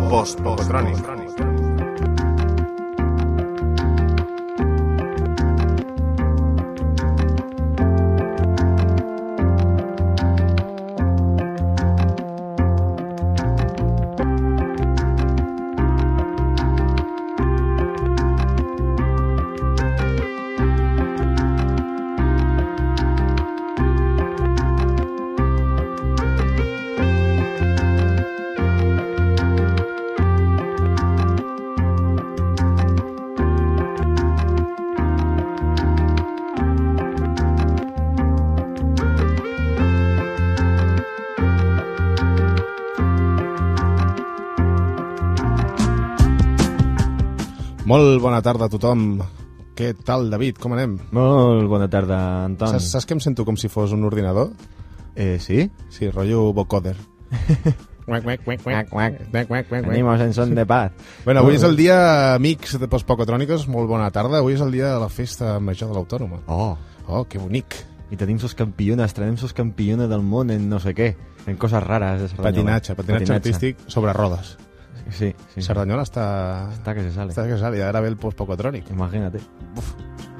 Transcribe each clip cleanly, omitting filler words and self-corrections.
Post-Pocotrònic. Molt bona tarda a tothom. Què tal, David? Com anem? Molt bona tarda, Anton. Saps que em sento com si fos un ordinador? ¿Sí? Sí, rotllo vocoder. Venimos en son de paz. Bueno, avui és el dia, amics de Post-Pocotròniques, molt bona tarda. Avui és el dia de la festa major de l'Autònoma. Oh, que bonic. I tenim sos campiones, traiem sos campiones del món en no sé què, en coses rares de Cerdanyola. Patinatge artístic sobre rodes. Sí. Cerdanyola está que se sale. Está que se sale, y ahora ve el Post-Pocotrònic. Imagínate. Uf.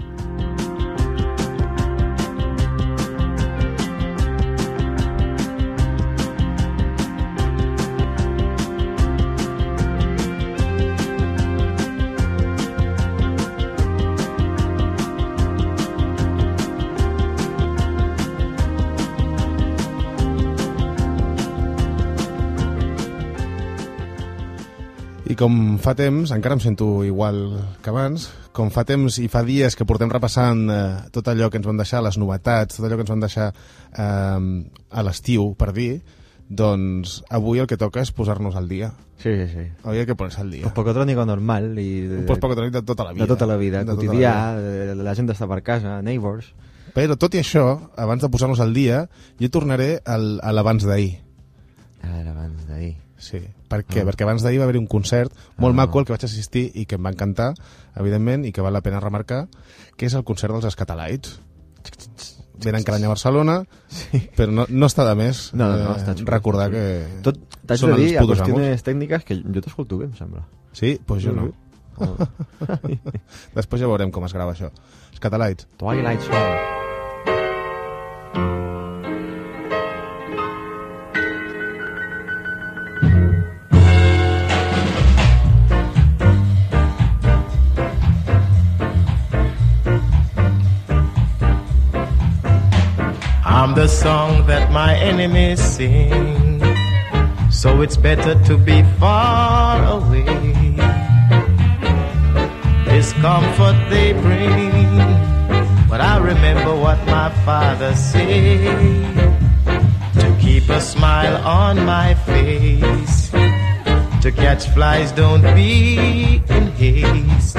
I com fa temps, encara em sento igual que abans, com fa temps i fa dies que portem repassant tot allò que ens van deixar, les novetats, tot allò que ens van deixar a l'estiu, per dir, doncs avui el que toca és posar-nos al dia. Sí. Avui hay que ponerse al dia. Post-Pocotrònic normal. Un Post-Pocotrònic de tota la vida. De tota la vida, quotidià, la gent està per casa, neighbors. Però tot i això, abans de posar-nos al dia, jo tornaré a l'abans d'ahir. A l'abans d'ahir. Sí, per què? Perquè abans d'ahir va haver un concert molt maco al que vaig assistir i que em va encantar, evidentment, i que val la pena remarcar, que és el concert dels Escatalaits. Venen cada any a Barcelona, sí. Però no està de més està recordar que t'haig de dir, a qüestions tècniques, que jo t'escolto bé, em sembla. Sí? Doncs jo no. Després ja veurem com es grava això. Escatalaits. Twilight Song. I'm the song that my enemies sing, so it's better to be far away. This comfort they bring, but I remember what my father said, to keep a smile on my face, to catch flies don't be in haste,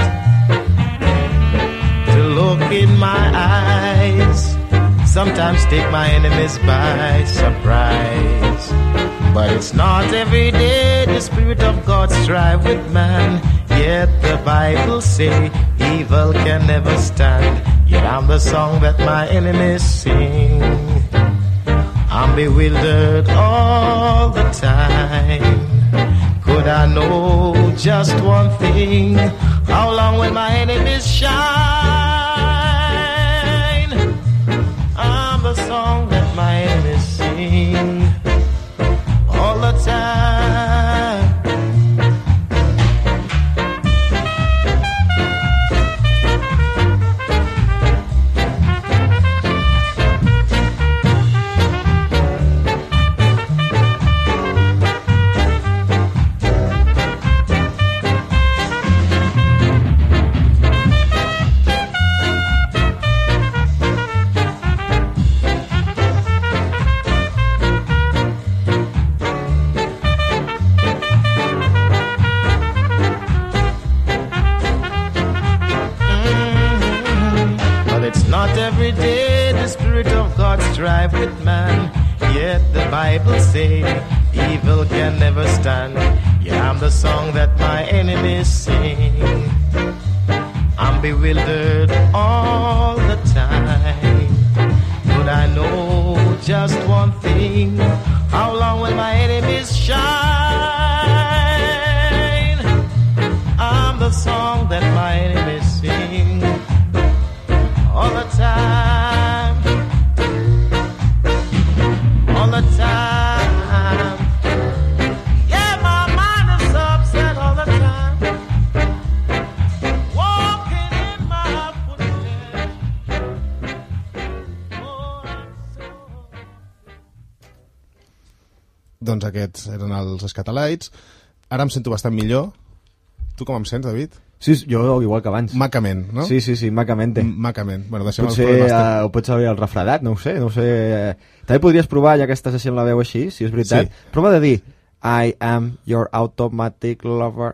to look in my eyes, sometimes take my enemies by surprise. But it's not every day the Spirit of God strive with man. Yet the Bible say evil can never stand. Yet I'm the song that my enemies sing. I'm bewildered all the time. Could I know just one thing? How long will my enemies shine? The song that my enemies sing all the time. Every day the Spirit of God strive with man. Yet the Bible say evil can never stand. Yeah, I'm the song that my enemies sing. I'm bewildered all the time. Could I know just one thing? How long will my enemies shine? doncs aquests eren els Scatalites. Ara em sento bastant millor. Tu com em sents, David? Sí, jo igual que abans. Macament, no? Sí, macamente. Macament. Bueno, deixem potser ho pots saber el refredat, no ho sé. També podries provar, ja que estàs així amb la veu així, si és veritat. Sí. Prova de dir I am your automatic lover.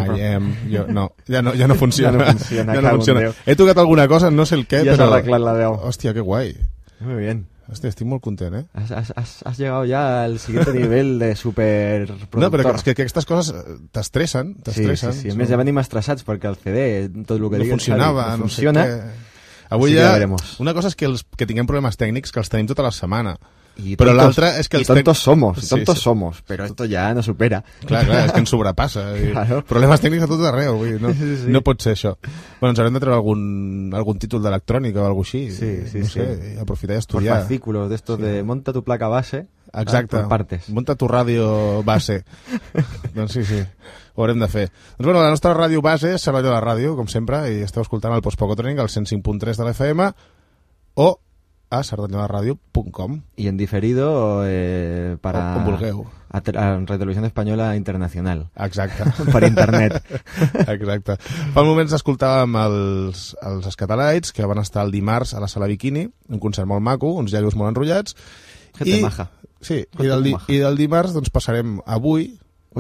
No, ja no funciona. Ja no funciona. He tocat alguna cosa, no sé el què, ja però... s'ha arreglat la veu. Hòstia, que guai. Muy bien. Hòstia, estic molt content, Has llegado ya al siguiente nivel de superproductor. No, però és que aquestes coses t'estressen. Sí. A més, ja venim estressats perquè el CD, tot el que no digues, funcionava, no funciona. Sé què. Avui ja una cosa és que tinguem problemes tècnics, que els tenim tota la setmana. Però l'altra és que tontos somos, però esto ya no supera. Clar, és que ens sobrepassa. Claro. Problemes tècnics a tot arreu, no pot ser això. Bueno, ens haurem de treure algun títol d'electrònica o alguna cosa així. No sé, aprofitar i estudiar. Por fascículos, de estos de monta tu placa base. Exacte, por partes. Monta tu ràdio base. Doncs sí, ho haurem de fer. Doncs bueno, la nostra ràdio base és Cervelló de la Ràdio, com sempre, i esteu escoltant el Postpocotronic al 105.3 de l'FM o a sardañolaradio.com. Y en diferido para... Com vulgueu. A Televisión Española Internacional. Exacte. Per internet. Exacte. Fa un moment escoltàvem els Scatalites, que van estar el dimarts a la Sala Bikini, un concert molt maco, uns llagos molt enrotllats. Gente maja. Sí, i del dimarts doncs passarem avui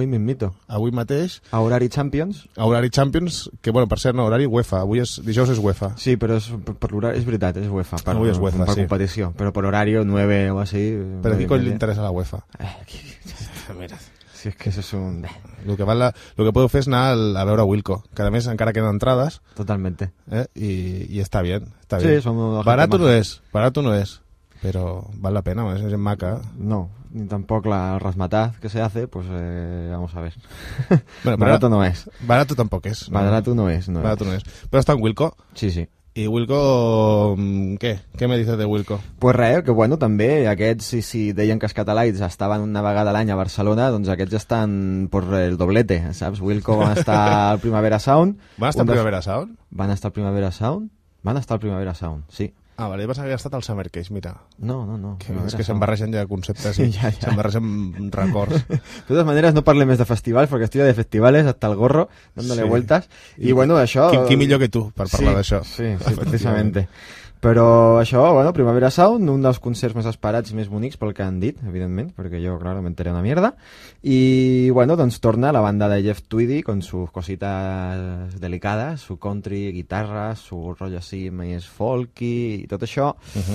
mateix a Horari Champions, que bueno, per cert, no, horari UEFA, dijous és UEFA. Sí, però per l'horari és veritat, és UEFA per competició, però per horari 9 o així. Però a qui coll li interessa la UEFA? Mira, si és que això és un... Lo que podeu fer és anar a veure Wilco, que a més encara queden entrades. Totalmente. I està bien. Sí, som barato no és, però val la pena, és gent maca. No, ni tampoc el rasmataz que se hace, pues vamos a ver. Bueno, barato no es. Barato tampoc és. Barato no es. Barato no és. Però està en Wilco. Sí. I Wilco, què? Què me dices de Wilco? Pues res, que bueno, també aquests, si deien que els Scatalites estaven una vegada a l'any a Barcelona, doncs aquests estan per el doblete, saps? Wilco van estar al Primavera Sound. Van estar al Primavera Sound? Van estar al Primavera Sound? Van estar al Primavera Sound, sí. Ah, vale, vas haver estat al Summer Case, mira. No. És que se'n barregen ja conceptes i ja. Se'n barregen records. De totes maneres, no parlem més de festivals, perquè estoy de festivales hasta el gorro, dándole vueltas. I bueno, això... Qui millor que tu per parlar d'això. Sí, precisament. Però això, bueno, Primavera Sound, un dels concerts més esperats i més bonics pel que han dit, evidentment, perquè jo, claro, m'enteré una mierda. I, bueno, doncs torna la banda de Jeff Tweedy con sus cositas delicadas, su country, guitarra, su rollo así més folky i tot això.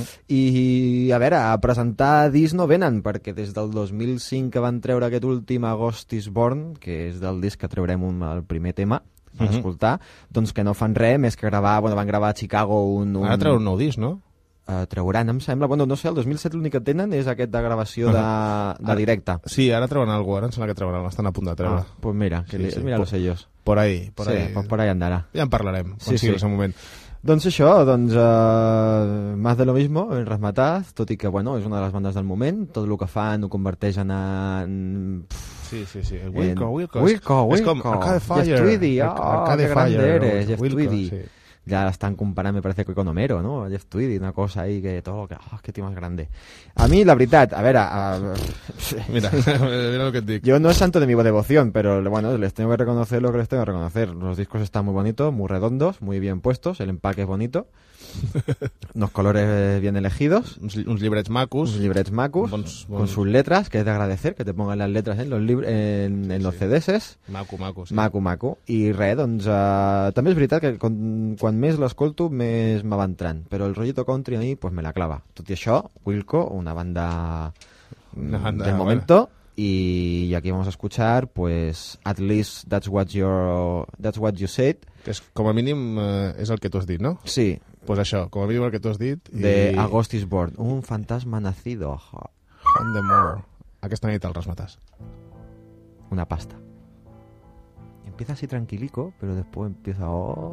I, a veure, a presentar disc no venen, perquè des del 2005 que van treure aquest últim August is Born, que és del disc que treurem el primer tema, per escoltar, doncs que no fan res més que gravar, bueno, van gravar a Chicago Ara treuen un nou disc, no? Trauran, em sembla, bueno, no sé, el 2007 l'únic que tenen és aquest de gravació de directe. Sí, ara treuen alguna cosa, ara em sembla que treuen alguna cosa, estan a punt de treure. Pues mira, mira los sellos. Por ahí. Pues por ahí andarà. Ja en parlarem, quan sigui el seu moment. Doncs això, más de lo mismo, en Razmataz, tot i que, bueno, és una de les bandes del moment, tot el que fan ho converteixen en... Sí, Wilco. És com Arcade Fire. Jeff Tweedy, Arcade que grande Fire, eres, Jeff Tweedy. Sí. Ya la están comparando, me parece que con Homero, ¿no? Jeff Tweedy, una cosa ahí que todo, que tío más grande. A mí, la veritat, a ver, mira lo que te digo. Yo no es santo de mi devoción, pero bueno, les tengo que reconocer lo que les tengo que reconocer. Los discos están muy bonitos, muy redondos, muy bien puestos, el empaque es bonito, unos colores bien elegidos, uns llibrets macos, bons. Con sus letras, que es de agradecer, que te pongan las letras en los CDs. Maco, sí. Maco. I res, doncs, també és veritat que quan més l'escolto, més me va entrant, però el rollito country a mi pues me la clava. Tot i això, Wilco, una banda del momento, y aquí vamos a escuchar pues At Least That's What You Said, que és, com a mínim és el que tu has dit, no? Sí. Pues això, com a mínim el que tu has dit. De August is Born, un fantasma nacido. On the Moor. Aquesta nit el Razmataz. Una pasta. Empieza así tranquilico, pero después empieza...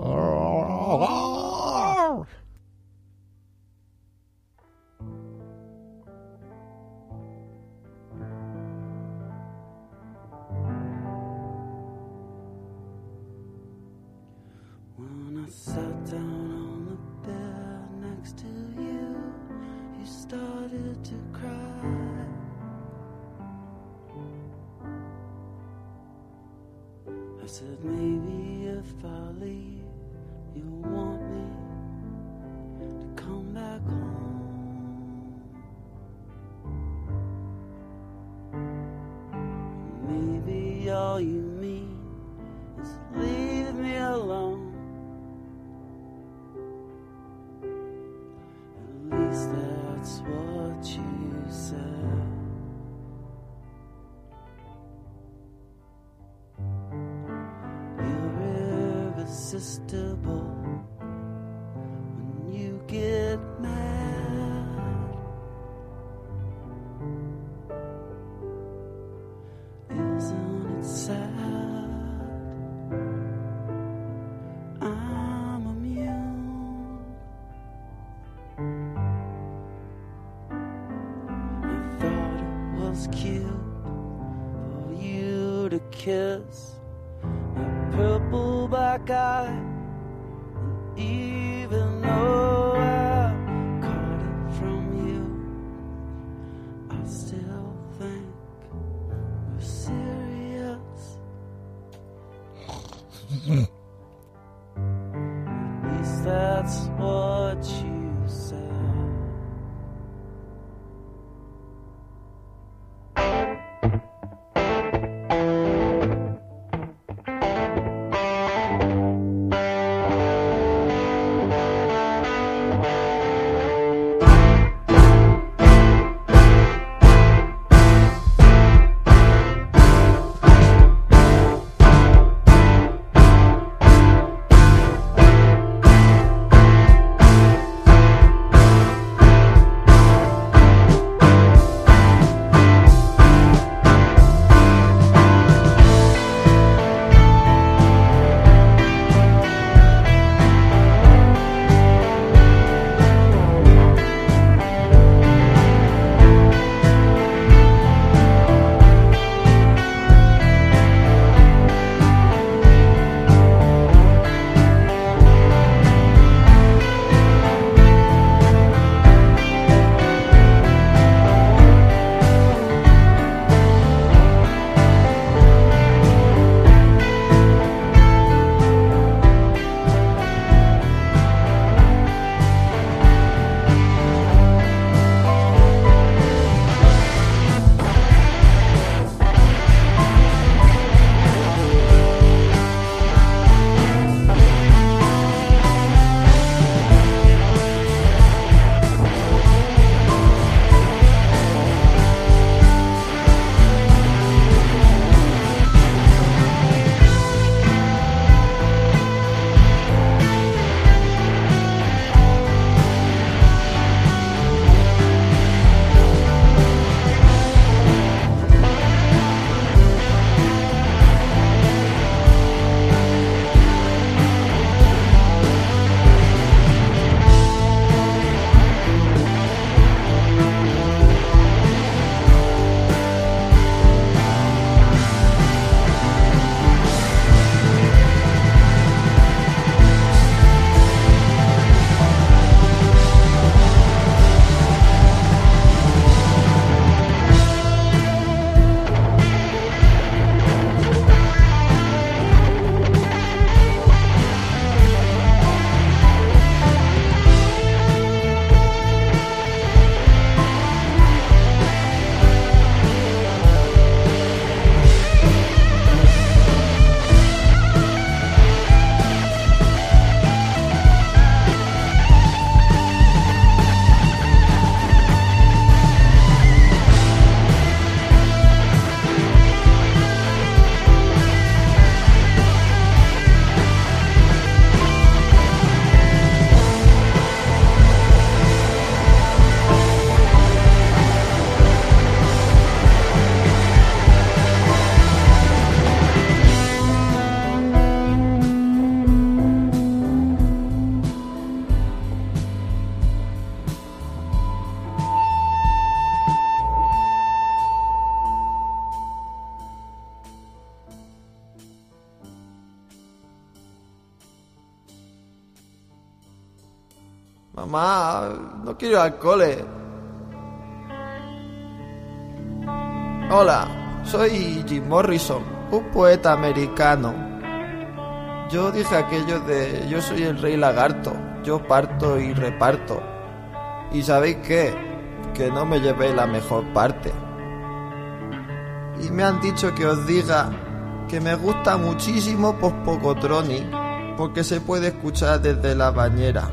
When I sat down on the bed next to you, you started to cry. said maybe if I leave, you'll want me to come back home. Maybe all you mean is leave me alone. At least that's what you said. You're irresistible when you get mad. Isn't it sad? I'm immune. I thought it was cute for you to kiss my purple black eye, and even though I caught it from you, I still think we're serious. At least that's what you said. Mamá, no quiero ir al cole. Hola, soy Jim Morrison, un poeta americano. Yo dije aquello de yo soy el rey lagarto, yo parto y reparto. ¿Y sabéis qué? Que no me llevé la mejor parte. Y me han dicho que os diga que me gusta muchísimo Post-Pocotronic, porque se puede escuchar desde la bañera.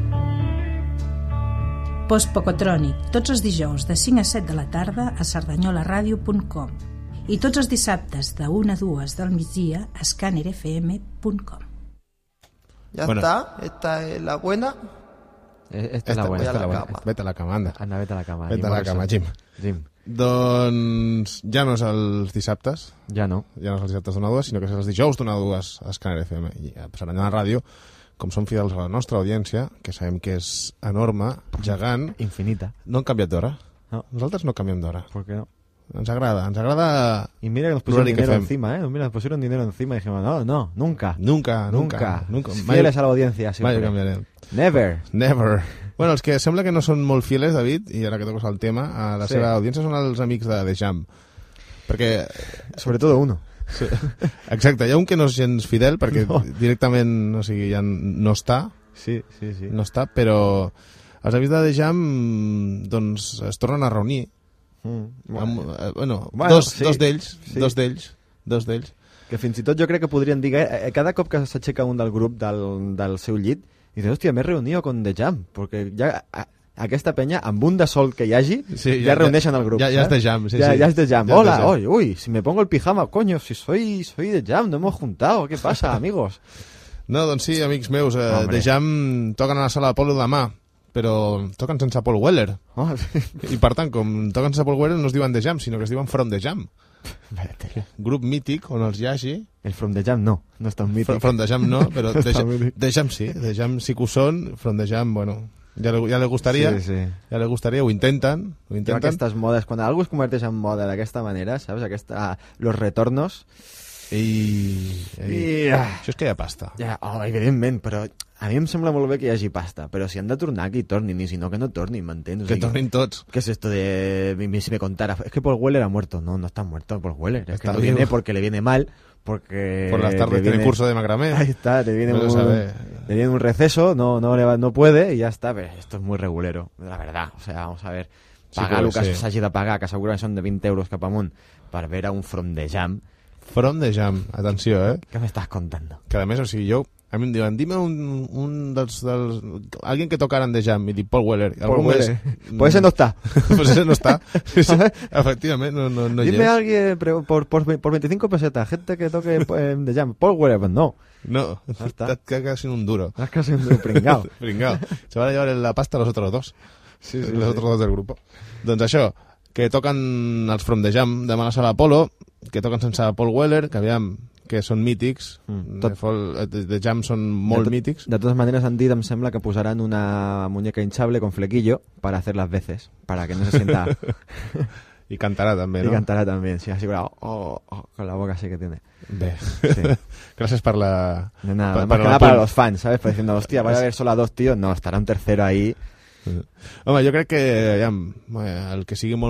Post-Pocotronic, tots els dijous de 5 a 7 de la tarda a cerdanyolaradio.com i tots els dissabtes de 1 a 2 del migdia a scannerfm.com. ¿Ya Bueno. está? ¿Esta es la buena? Esta es la buena. voy a esta es la la buena. cama. Vete a la cama, anda. Anda, vete a la cama. Vete a la cama, Jim. Jim. Doncs ja no és els dissabtes, Ja no. ja no és els dissabtes d'una a dues, sinó que és els dijous d'una a dues a Scanner FM. I a Cerdanya Ràdio, com som fidels a la nostra audiència, que sabem que és enorme, gegant, Infinita. no han canviat d'hora. No. Nosaltres no canviem d'hora. ¿Por qué no? Ens agrada... Y mira que nos pusieron Pluric dinero FM. encima, ¿eh? Mira, nos pusieron dinero encima y dijimos, no, nunca. Nunca. Fieles a la audiencia, Mai siempre. canviarem. Never. Bueno, els que sembla que no són molt fieles, David, i ara que toques el tema, a la Sí. seva audiència són els amics de The Jam. Perquè... Sobre todo uno. Sí. Exacte, hi ha un que no és gens fidel, perquè No. directament, o sigui, ja no està, Sí. no està, però els amics de The Jam, doncs, es tornen a reunir. Amb, Bueno, dos sí. d'ells, Sí. dos d'ells. Que fins i tot jo crec que podrien dir que cada cop que s'aixeca un del grup del seu llit, dice, hòstia, m'he reunido con The Jam, perquè ja aquesta penya, amb un de sol que hi hagi, Sí, ja reuneixen el grup. ja és The Jam, sí, ya, sí. Ya es The Jam. Ja és Hola, The Jam. oye, uy, si me pongo el pijama, coño, si soy The Jam, no hemos juntado, ¿qué pasa, amigos? No, doncs sí, amics meus, Hombre. The Jam toquen a la sala Apolo demà, però toquen sense Paul Weller. Oh, I per tant, com toquen sense Paul Weller, no es diuen The Jam, sinó que es diuen From The Jam. Grup mític on els hi hagi. el From The Jam no està un mític. From The Jam no, però Està mític. The Jam sí. The Jam sí que ho són. From The Jam, bueno, ja le gustaria. Sí, sí. Ja le gustaria, ho intenten. Jo aquestes modes, quan algú es converteix en moda d'aquesta manera, saps? Los retornos... Això és que hi ha pasta. Ja, evidentment, però a mi em sembla molt bé que hi hagi pasta, però si han de tornar, que hi tornin, i si no, que no tornin, m'entens? O Que sigui, tornin tots. ¿Qué es esto de si me contara? Es que Paul Weller ha muerto. No, no está muerto Paul Weller. Es Está que no vivo. viene porque le viene mal, porque... Por las tardes le tiene viene- curso de macramé. Ahí está, le viene, No lo sabe. le viene un receso, no puede y ya está. Pero esto es muy regulero, la verdad. O sea, vamos a ver. Sí, Pagar però el que sí. s'hagi de pagar, que segurament són de 20 euros cap amunt, per veure un From The Jam. From The Jam, atenció, ¿Qué me estás contando? Que a més, o sigui, a mi em diuen, dime un dels... Alguien que tocara en The Jam, i dic Paul Weller. Paul Algú Weller. més... Pues ese no está. Pues ese no está. Sí, sí, efectivament, no hi Dime és. a alguien por 25 pesetas, gente que toque en The Jam. Paul Weller, pues no. No, Ya está. et quedas sin un duro. Es casi un pringao. Pringao. Se van a llevar la pasta los otros dos. Sí, Los otros dos del grupo. Doncs això, que toquen els From The Jam demà a la sala Apolo, que toquen sense Paul Weller, que aviam, que són mítics. Tot- The Jam són molt mítics. De todas maneras han dit, em sembla, que posaran una muñeca hinchable con flequillo para hacer las veces, para que no se sienta... I cantarà també, Y no? cantará también, sí, así con la boca así que tiene. Bé. Sí. Gràcies per la... De nada, per más que el nada para apunt. los fans, ¿sabes? Pues diciendo, hostia, vaya a haber solo a dos tíos, no, estará un tercero ahí. Home, jo crec que aviam, el que sigui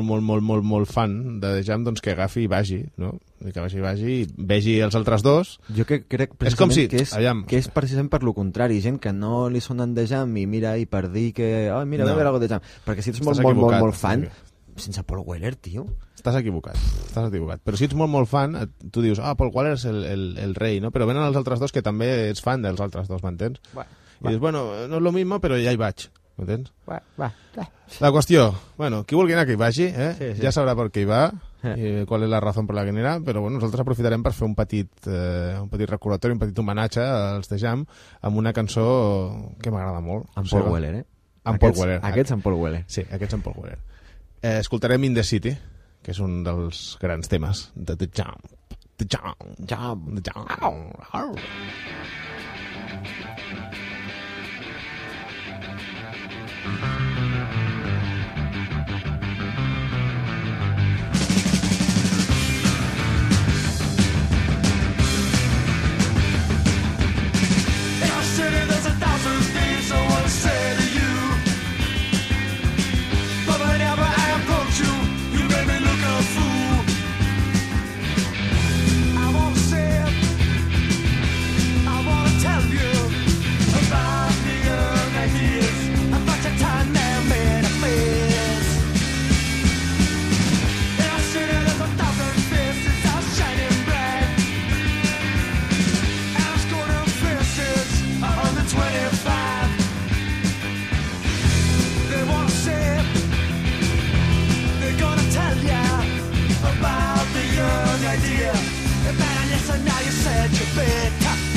molt fan de The Jam, doncs que agafi i vagi, no? I que vagi i vegi els altres dos. Jo crec És com si- precisament aviam. que és precisament per lo contrari, gent que no li sonen de Jam i mira i per dir que, mira, No. voy a ver algo de Jam, perquè si ets molt, Estàs molt, molt, equivocat. molt fan, sense Paul Weller, tio. Estàs equivocat. Però si ets molt fan, tu dius, Paul Weller és el rei, no? Però venen els altres dos que també ets fan dels altres dos, m'entens? I dius, bueno, no és lo mismo, però ja hi vaig, m'entens? Va. La qüestió, bueno, qui vulgui anar que hi vagi, Sí, sí. ja sabrà per què hi va, i qual és la raó per la que anirà, però bueno, nosaltres aprofitarem per fer un petit recordatori, un petit homenatge als The Jam amb una cançó que m'agrada molt. Amb O sigui, Paul Weller, Amb Paul Weller. Aquests amb Paul Weller. Sí, aquests amb Paul Weller. Escoltarem In The City, que és un dels grans temes de The Jam. The Jam. The Jam. Au. In our city there's 1,000 things I want to say to you, but whenever I approach you, you make me look a fool. I want to say it, idea. And man, listen, now you said you fit.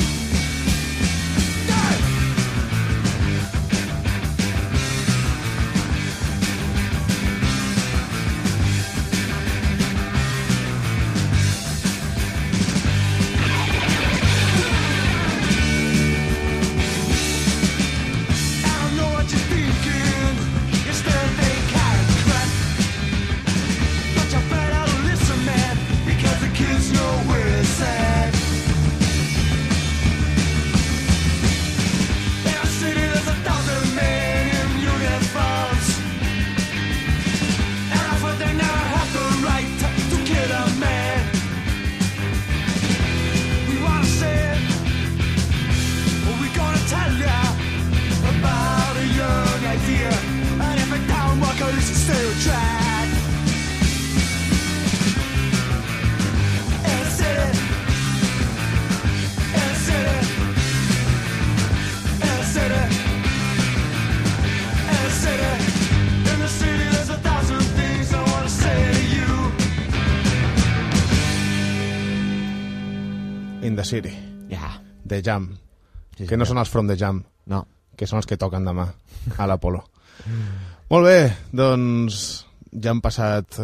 In the City, Ja. The Jam, Sí, que no són els From the Jam, No. que són els que toquen demà a l'Apolo. Molt bé, doncs ja han passat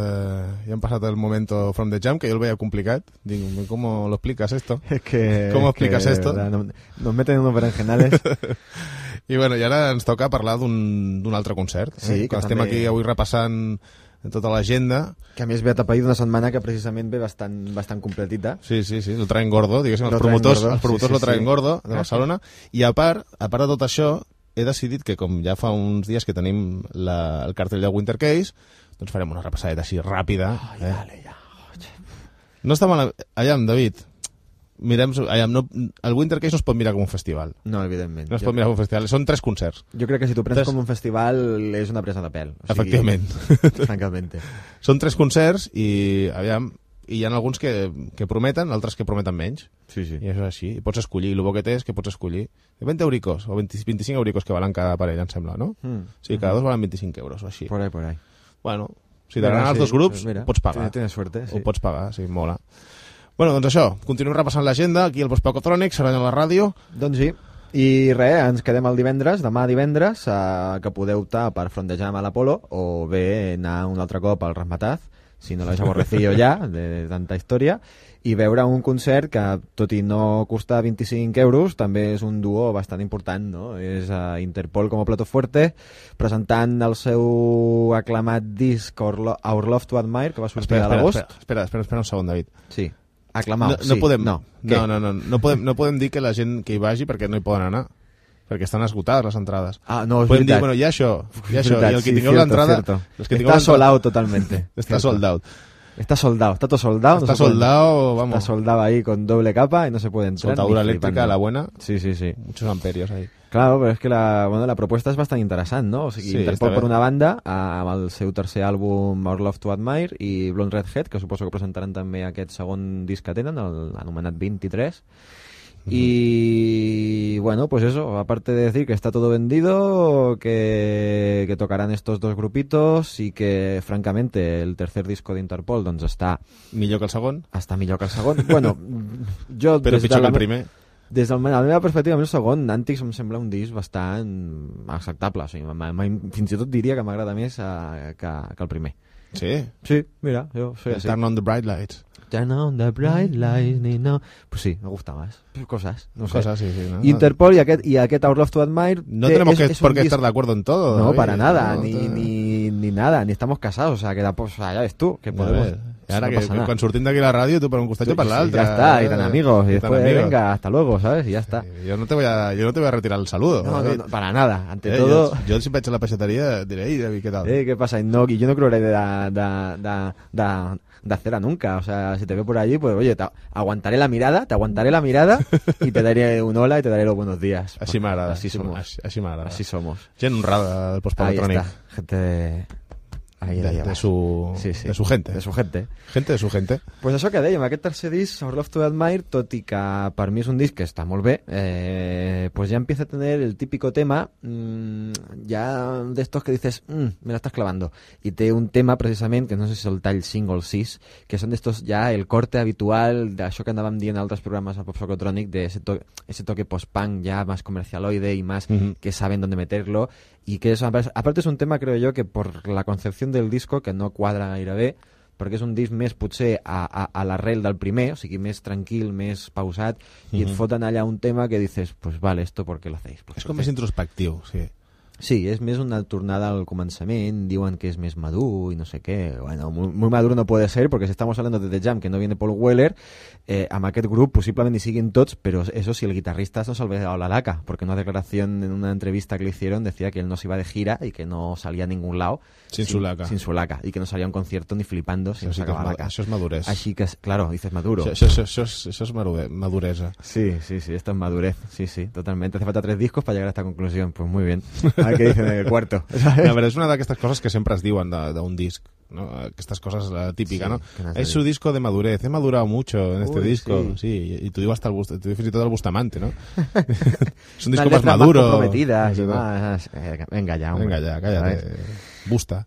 el momento From the Jam, que jo el veia complicat. Dic, ¿cómo lo explicas esto? ¿Cómo explicas esto? Nos meten en unos berenjenales. I bueno, i ara ens toca parlar d'un altre concert. Sí, que estem també- aquí avui repassant tota l'agenda. Que a més ve atapeït d'una setmana que precisament ve bastant completita. Sí, lo traen gordo, diguéssim, els Lo traen promotors gordo, sí, lo traen sí. gordo de Barcelona. I a part de tot això, he decidit que com ja fa uns dies que tenim el cartell de Winter Case, doncs farem una repassadeta així ràpida. Vale, ja. No està mal... Aviam, David, mirem... Aviam, no, el Winter Case no es pot mirar com un festival. No, evidentment. No es pot mirar com un festival. Són 3 concerts. Jo crec que si t'ho prens Tres- com un festival és una presa de pèl. O sigui, Efectivament. Francament. Són 3 concerts i, aviam, hi ha alguns que prometen, altres que prometen menys. Sí, sí. I això és així. I pots escollir. El bo que té és que pots escollir 20 euricos o 25 euricos que valen cada parella, em sembla, no? Sí, cada dos valen 25 euros o així. Por ahí, por ahí. Bueno, si t'agraden els dos grups, mira, pots pagar. Tienes suerte, sí. Ho pots pagar, sí, mola. Bueno, doncs això, continuem repassant l'agenda aquí al Postpacotrònic, serà a la ràdio. Doncs sí. I res, ens quedem el divendres, demà divendres, que podeu optar per From the Jam a l'Apolo o bé anar un altre cop al Razzmatazz, si no l'haig aborrecido ja, de tanta història, i veure un concert que, tot i no costar 25 euros, també és un duo bastant important, no? És Interpol com a plato fuerte, presentant el seu aclamat disc Our Love to Admire, que va sortir a l'agost. Espera un segon, David. Sí, aclamat, No sí. podem, Què? no podem dir que la gent que hi vagi perquè no hi poden anar, perquè estan esgotades les entrades. Ah, no, és Podem dir, veritat. bueno, hi ha això, i el que Sí, tingueu cierto, l'entrada... cierto. Els que tingueu Está l'entrada- sold out totalmente. Está sold out. Está soldado, está todo soldado. Está soldado, vamos. Está soldado ahí con doble capa y no se puede entrar. Soldadura ni eléctrica, flipando. la buena. Sí, sí, sí. Muchos amperios ahí. Claro, però és que la propuesta és bastant interessant, no? O sigui, Sí, Interpol està per bé. una banda, amb el seu tercer àlbum Our Love to Admire, i Blonde Redhead, que suposo que presentaran també aquest segon disc que tenen, l'anomenat 23. Y bueno, pues eso, aparte de decir que está todo vendido, que tocarán estos dos grupitos y que, francamente, el tercer disco d'Interpol doncs està Millor que el segon, millor que el segon. Bueno, jo però des pitjor de que el primer. Des de la meva perspectiva, el segon, Antics em sembla un disc bastant acceptable. O sigui, fins i tot diria que m'agrada més que el primer. Sí, Sí, mira, yo soy así. Turn on the bright lights. Turn on the bright lights, no. Pues sí, me gusta más. Cosas, no sé. Cosas, sí, sí. ¿no? Interpol y aquest Our Love to Admire... No que tenemos es por un qué disc- estar de acuerdo en todo. No, David, para nada, no, ni nada, ni estamos casados, o sea, que o sea, ya ves tú, que A podemos... ver, ara no que pasa nada. quan sortim d'aquí a la ràdio, tu per un costat i per Sí, l'altre. ya está, y tan amigos, y Y tan después, amigos. venga, hasta luego, ¿sabes? Y ya está. Yo no te voy a retirar el saludo. No, David. no, para nada, ante Eh, todo... yo si vaig a la peixateria diré, ei, David, què tal? ¿Qué pasa? No, y yo no creo de hacerla nunca. O sea, si te veo por allí, pues oye, te aguantaré la mirada y te daré un hola y te daré los buenos días. Així m'agrada. Así somos. Així m'agrada. Así somos. Gent honrada del Ahí postpatrònic. está. Gente Ahí de su gente. De su gente. Gente de su gente. Pues això que dèiem, aquest tercer disc, Our Love to Admire, tot i que per mi és un disc que està molt bé, pues ya empieza a tener el típico tema, ya de estos que dices, me la estás clavando. Y té un tema, precisament, que no sé si és el tall 5 o el 6, que són d'estos ja el corte habitual d'això que anàvem dient en altres programes al Pop Socotronic, de ese toque post-punk ya más comercialoide y más que saben dónde meterlo. Y que eso, aparte es un tema, creo yo, que por la concepción del disco, que no quadra gaire bé, perquè és un disc més, potser, a l'arrel del primer, o sigui, més tranquil, més pausat, i et foten allà un tema que dices, pues vale, esto ¿por qué lo hacéis? És com més introspectiu, sí. Sí, és més una tornada al començament, diuen que és més madur y no sé què. Bueno, muy maduro no puede ser, porque si estamos hablando de The Jam, que no viene Paul Weller, amb aquest grup possiblement hi siguin tots, pero eso si el guitarrista no se había dado la laca, porque en una declaración, en una entrevista que le hicieron, decía que él no se iba de gira y que no salía a ningún lado sin su laca. Sin su laca, y que no salía a un concierto ni flipando si no sacaba la laca. Això és madurez. Així que, claro, dices maduro. Això és maduresa. Sí, esto es madurez, sí, totalmente. Hace falta 3 discos para llegar a esta conclusión. Pues muy bien. A ver qué dicen en el cuarto. No, però és una d'aquestes coses que sempre es diuen d'un disc, ¿no? Aquestes coses típiques, sí, ¿no? Es su disco de madurez, he madurado mucho en este disco, sí, y tú ibas hasta el fins i tot el Bustamante, ¿no? Es un disco más maduro. Más comprometidas y más... venga ya, hombre. Venga ya, cállate. Busta.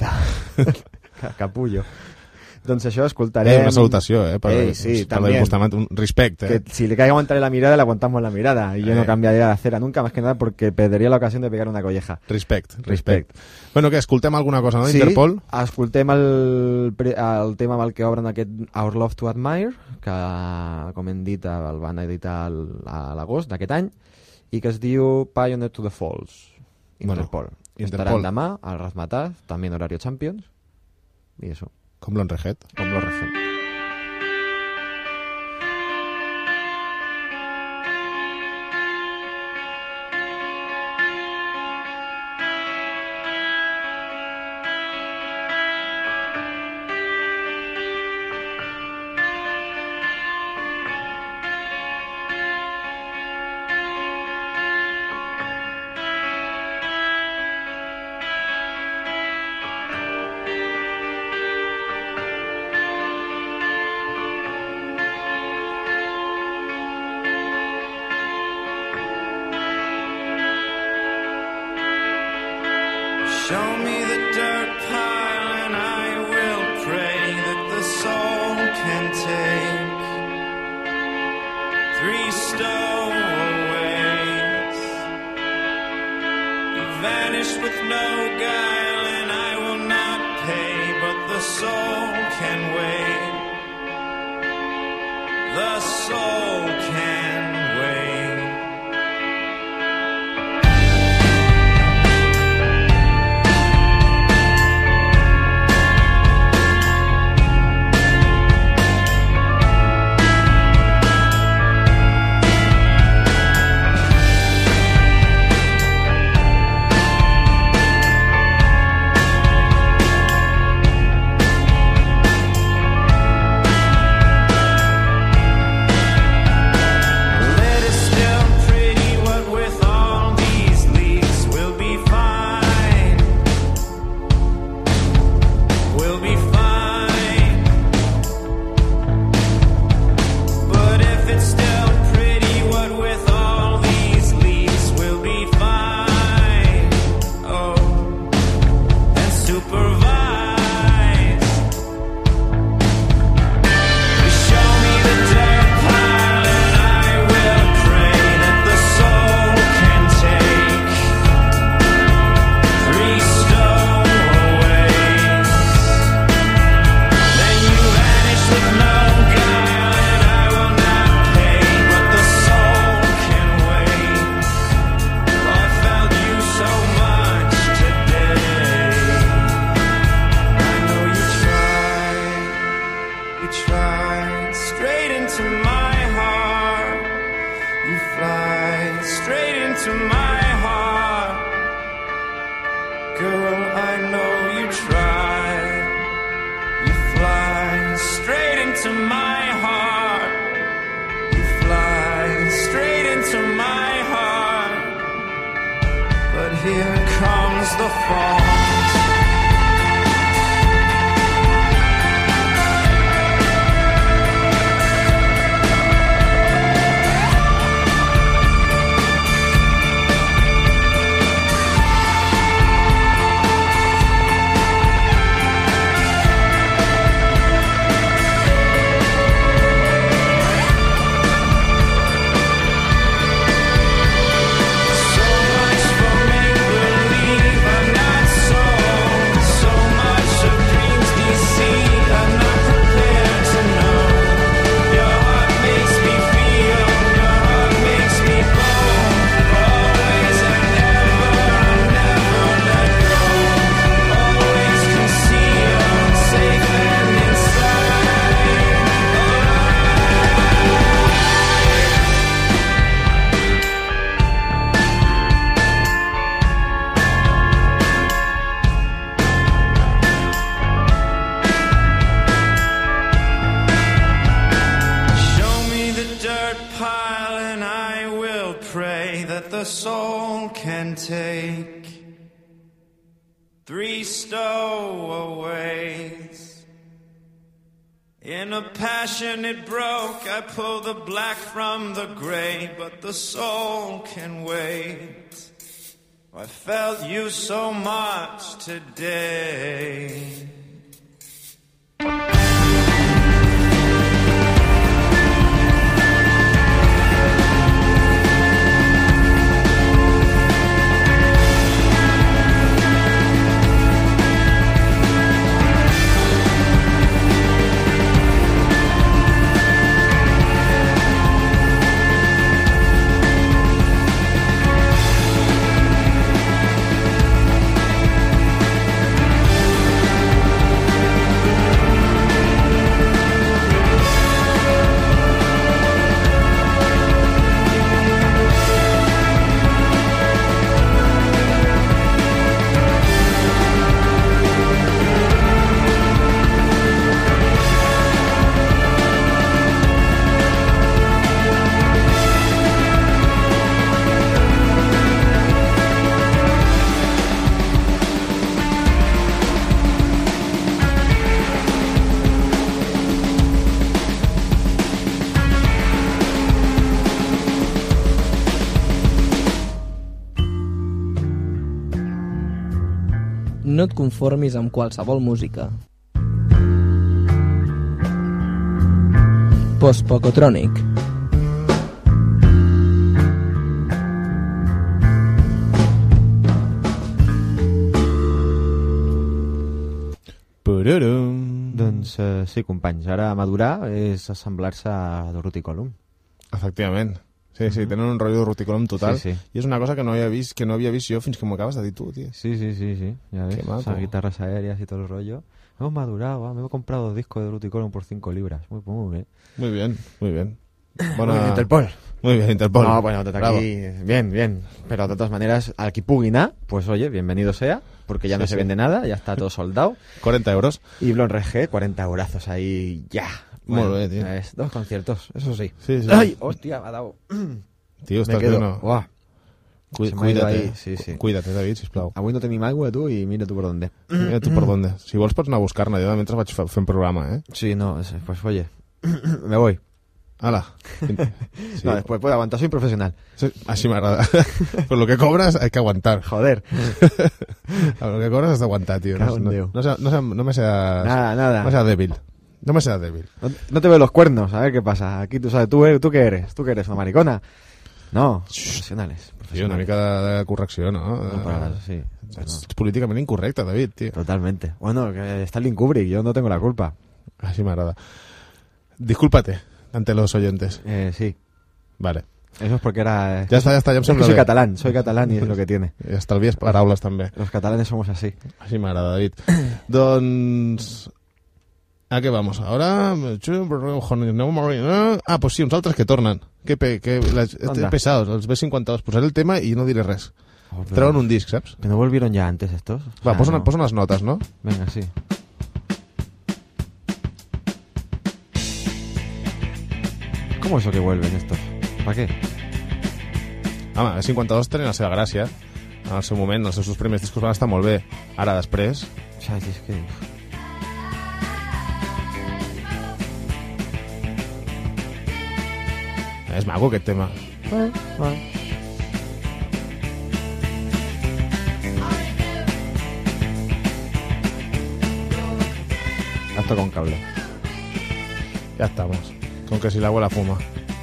Capullo. Doncs això, escoltarem... Una salutació, sí, también. Un respecte. Que si le caiga aguantar la mirada, le aguantamos la mirada. Y yo no cambiaría la cera nunca, más que nada porque perdería la ocasión de pegar una colleja. Respect. Bueno, què, escoltem alguna cosa, no? Sí, Interpol? Escoltem el tema amb el que obren aquest Our Love to Admire, que, com hem dit, el van editar a l'agost d'aquest any, i que es diu Pioneer to the Falls. Interpol. Estaran demà al Razmataz, també en Horario Champions, i això. Com l'Enrejet. Com l'Enrejet. Show me the dirt pile and I will pray that the soul can take 3 stowaways. You vanished with no guile and I will not pay, but the soul can wait. The soul can wait. Here comes the fall. dirt pile and I will pray that the soul can take 3 stowaways. In a passion it broke, I pulled the black from the gray, but the soul can wait. I felt you so much today. No et conformis amb qualsevol música. Post-Pocotronic. Doncs sí, companys, ara madurar és assemblar-se a Dorothy-Column. Efectivament. Sí, sí, tenen un rotllo de Dorothy-Column total. Sí, sí. I és una cosa que no havia vist jo fins que m'ho acabes de dir tu, tío. Sí, ya ves, Qué maco. esas guitarras aéreas y todo el rollo. Hemos madurado, me he comprado 2 discos de Dorothy-Column por 5 libras. Muy bien. Muy bien, muy bien. Bueno, Interpol. Muy bien, Interpol. No, bueno, desde Bravo. aquí, bien. Pero de todas maneras, al que pugui anar, pues oye, bienvenido sea, porque ya no se vende nada, ya está todo soldado. 40 euros. Y Blon Reggae, 40 eurazos ahí, ya. Molt bé, tio. 2 conciertos, eso sí. Sí, sí. Ay, hostia, me ha dado. Tio, Me estàs quedo. bien, no? Uah. Se m'ha ido ahí, sí. Cuídate, David, sisplau. Avui no tenim aigua, tu, i mira tu per on. Mira tu per on. Si vols pots anar a buscar-ne, jo mentre vaig fent programa, eh? Sí, no, pues oye, me voy. Hala. Sí. No, después puedo aguantar, soy profesional. Sí, així m'agrada. Por lo que cobras hay que aguantar. Joder. A lo que cobras has de aguantar, tío. Cago en Déu. No me seas... Nada. No me seas débil. No me seas débil. No te veo los cuernos, a ver qué pasa. Aquí tú sabes, ¿tú qué eres? ¿Tú qué eres, una maricona? No, profesionales. Tio, una mica de correcció, no? Sí. Ets políticament incorrecte, David, tío. Totalmente. Bueno, que está Stanley Kubrick, yo no tengo la culpa. Així m'agrada. Discúlpate ante los oyentes. Sí. Vale. Eso es porque era... Ja està, ja em Es que sembla soy bé. soy catalán y es lo que tiene. I estalvies paraules, també. Los catalanes somos así. Així m'agrada, David. Doncs... ¿A qué vamos? Ahora... Ah, pues sí, uns altres que tornen. Estem pesados, els B52. Posaré el tema i no diré res. Oh, Treuen un disc, saps? ¿Que no volvieron ya antes estos? Va, posa no. unes notes, no? Venga, sí. ¿Cómo eso que vuelven estos? ¿Para qué? Home, B52 tenen la seva gràcia. En el seu moment, els seus primers discos van estar molt bé. Ara, després... O sea, es que... És maco, aquest tema. Has tocado un cable. Ya estamos. Con que si la abuela fuma.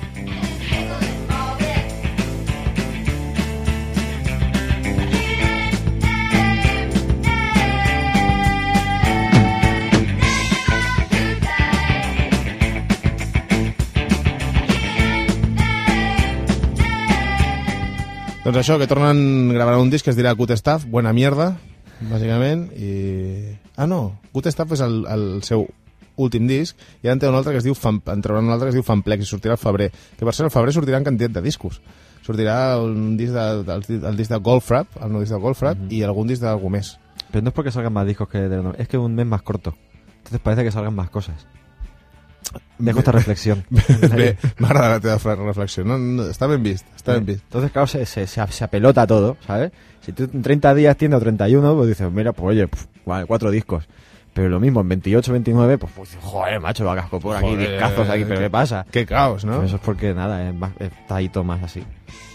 Doncs això, que tornen a gravar un disc que es dirà Good Stuff, Buena Mierda, bàsicament, i... Ah, no, Good Stuff és el seu últim disc, i ara en té un altre que es diu en trauran un altre que es diu Fanplex, i sortirà al febrer, que per ser al febrer sortiran quantitat de discos. Sortirà un disc el disc de Goldfrapp, el nou disc de Goldfrapp, i algun disc d'algú més. Pero no es porque salgan más discos que... Es que un mes más corto. Entonces parece que salgan más cosas. Dejo esta reflexión. Bé, m'agrada la teva reflexió. No, está ben vist, está ben vist. Entonces, claro, se apelota todo, ¿sabes? Si tú en 30 días tienes o 31, pues dices, mira, pues oye, vale, 4 discos. Pero lo mismo, en 28, 29, pues joder, macho, lo casco por aquí, Joder, discazos aquí, pero ¿qué pasa? Qué caos, ¿no? Pues eso es porque, nada, está ahí todo más así.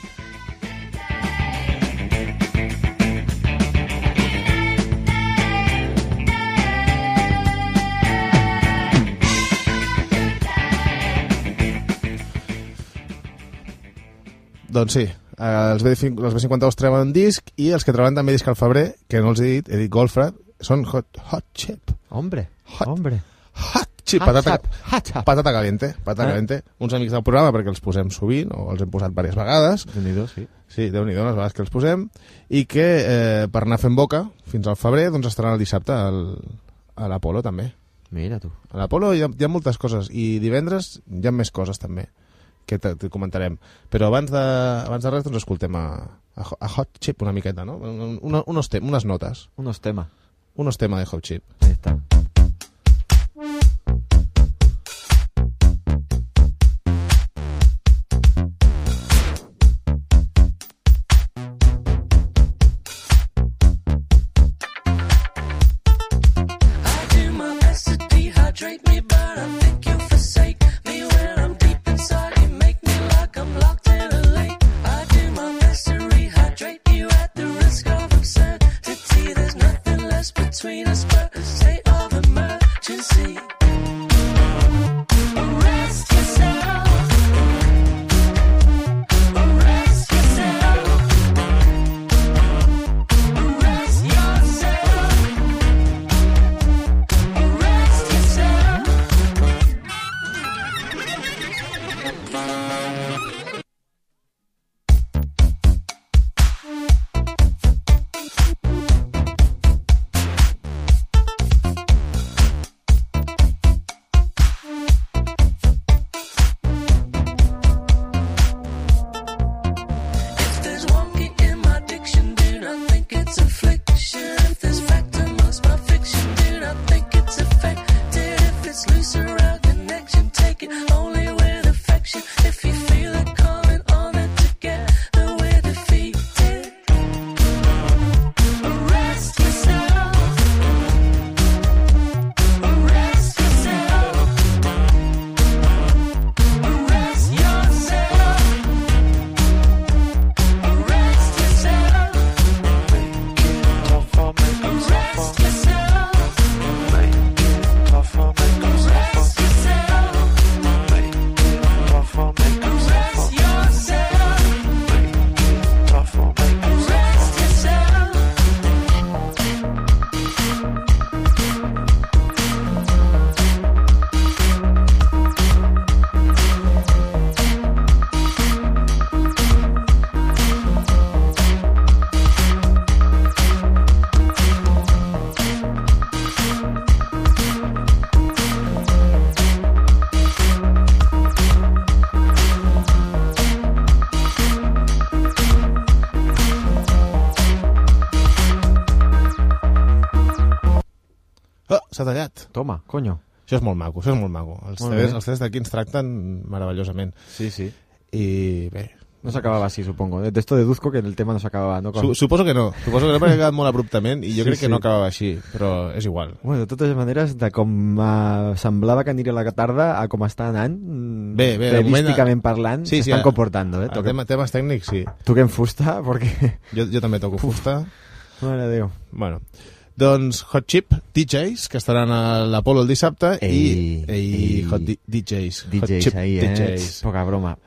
Doncs sí, els B52 treuen disc i els que treuen també disc al febrer, que no els he dit Goldfrapp, són Hot Chip. Hombre, Hot. hombre. Hot Chip, Hot patata caliente. Caliente. Uns amics del programa, perquè els posem sovint, o els hem posat diverses vegades. Déu-n'hi-do, sí. Sí, Déu-n'hi-do, les vegades que els posem. I que, per anar fent boca, fins al febrer, doncs estaran el dissabte a l'Apolo, també. Mira tu. A l'Apolo hi ha moltes coses, i divendres hi ha més coses, també, que te comentarem. Però abans de res, doncs escoltem a Hot Chip una miqueta, no? Unes notes. Unos temas. Unos temas de Hot Chip. Ahí está. Between us, but a state of emergency. Arrest yourself. Arrest yourself. Arrest yourself. Arrest yourself. S'ha tallat. Toma, coño. Això és molt maco, això és molt maco. Els CDs d'aquí ens tracten meravellosament. Sí, sí. I bé... No s'acabava així, supongo. De esto deduzco que el tema no s'acabava. No? Suposo que no perquè ha quedat molt abruptament i jo crec que no acabava així, però és igual. Bueno, de totes maneres, de com semblava que aniria la tarda a com està anant, periodísticament parlant, s'estan comportant. Temes tècnics, sí. Toquem fusta, perquè... Jo també toco fusta. Mare de Déu. Bueno, doncs Hot Chip DJs, que estaran a l'Apolo el dissabte, i Hot DJs. DJs ahí, DJs. Poca broma.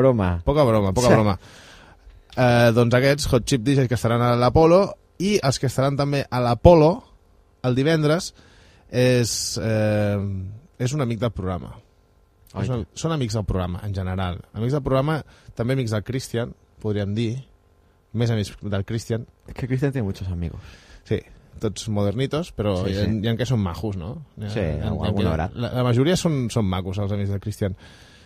Doncs aquests Hot Chip DJs que estaran a l'Apolo, i els que estaran també a l'Apolo el divendres és un amic del programa. Són amics del programa, en general. Amics del programa, també amics del Christian, podríem dir. Més amics del Christian. Es que Christian tiene muchos amigos. Sí, tots modernitos, però hi ha que són majos, no? Sí, alguna hora. La majoria són macos, els amics del Christian.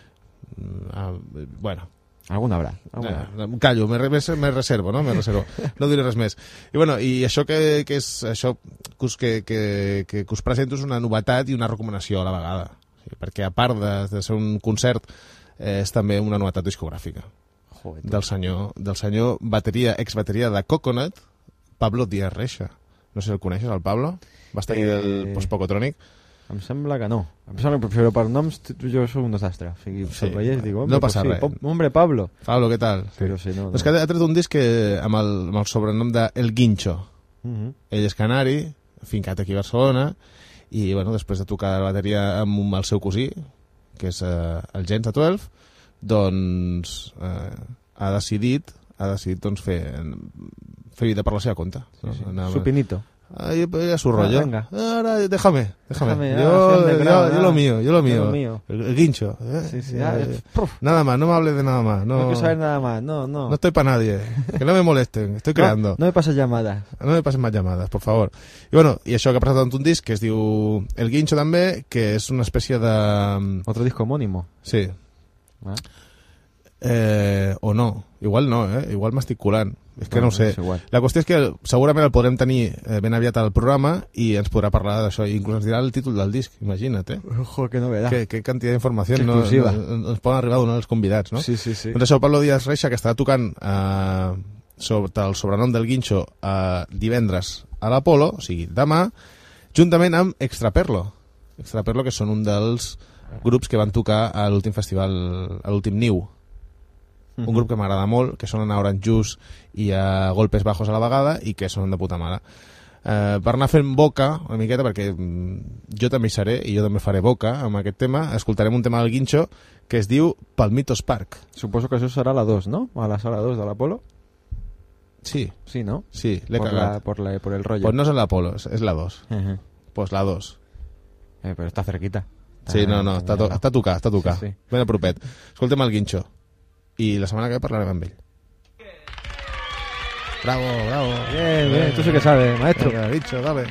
Bueno. Alguna habrá. Callo, me reservo, no? No diré res més. I això que és això que us presento és una novetat i una recomanació a la vegada. perquè a part de ser un concert és també una novetat discogràfica. Joder, del senyor exbateria de Coconut, Pablo Díaz Reixa. No sé si el coneixes, el Pablo? Va estar aquí del Postpocotrònic. Em sembla que no. Em sembla que, però per noms jo soc un desastre. O sigui, se'l veiés, dic, no passa res. Hombre, Pablo. Pablo, què tal? Però sí, no. És que ha tret un disc amb el sobrenom de El Guincho. Ell és canari, fincat aquí a Barcelona, i bueno, després de tocar la bateria amb el seu cosí, que és el Jens de 12, doncs ha decidit doncs, fer vida per la seva compte. No? Sí. Supinito. Ya su rollo. Venga. Ahora, déjame. Yo lo mío. El guincho. Sí. Nada más, no me hables de nada más. No quiero saber nada más, no. No estoy para nadie. Que no me molesten, estoy creando. No me pases llamadas. No me pases más llamadas, por favor. I bueno, i això que ha presentat un disc que es diu El Guincho també, que és una espècie de... Otro disco homónimo. Sí. Ah. O no, igual no, igual m'estic colant, és que no ho sé. La qüestió és que segurament el podrem tenir ben aviat al programa i ens podrà parlar d'això, i inclús ens dirà el títol del disc, imagina't, Ojo, que novedad. Que quantitat d'informació exclusiva. ens poden arribar a donar els convidats, no? Sí. Doncs això, el Pablo Díaz Reixa, que estarà tocant sota el sobrenom del Guincho divendres a l'Apolo, o sigui, demà, juntament amb Extraperlo, que són un dels grups que van tocar a l'últim festival, a l'últim Niu. Un grup que m'agrada molt, que sonen a Orange Juice i a Golpes Bajos a la vegada i que sonen de puta mare. Per anar fent boca una miqueta, perquè jo també hi seré i jo també faré boca amb aquest tema, escoltarem un tema del Guincho que es diu Palmitos Park. Suposo que això serà la 2, ¿no? A la sala 2 de l'Apolo. Sí. Sí, ¿no? Sí, l'he cagat. Por el rollo. Pues no es en l'Apolo, es la 2. Pues la 2. Pero está cerquita. Sí, no, està a tocar. Sí. Ben a propet. Escoltem el Guincho. I la setmana que ve parlarem amb ell. Bravo. Bien, tú sí que sabes, maestro. Venga, Guincho, dale.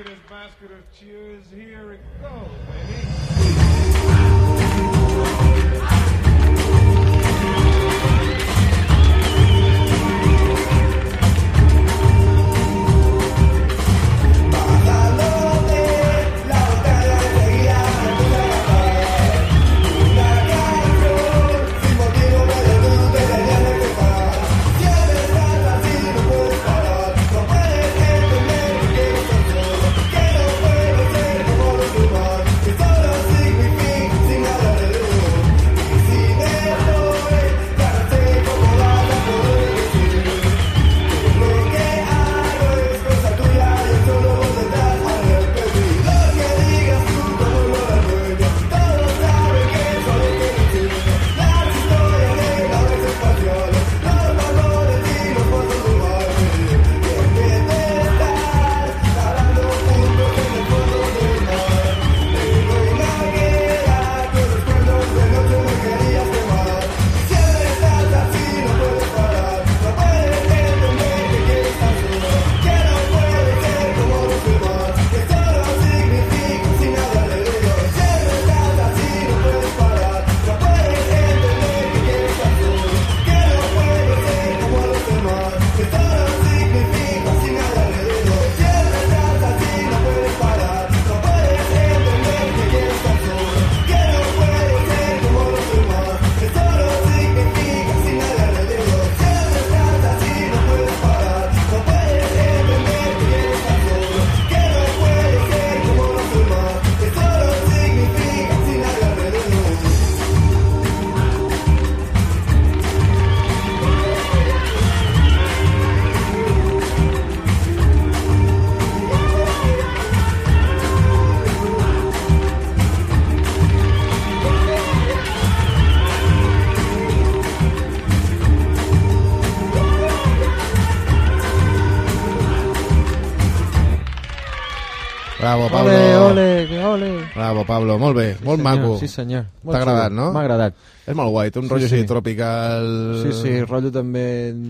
Bravo, Pablo. Ole. Bravo, Pablo, molt bé, molt maco. Sí, senyor. T'ha agradat, no? M'ha agradat. És molt guai, té un rotllo així tropical... Sí, rotllo també...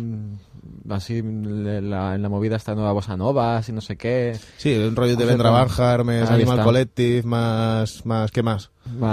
Así, en la movida esta nueva bossa nova, así no sé qué. Sí, un rollo de Vendra Banjar, más Animal Collective, más... ¿Qué más?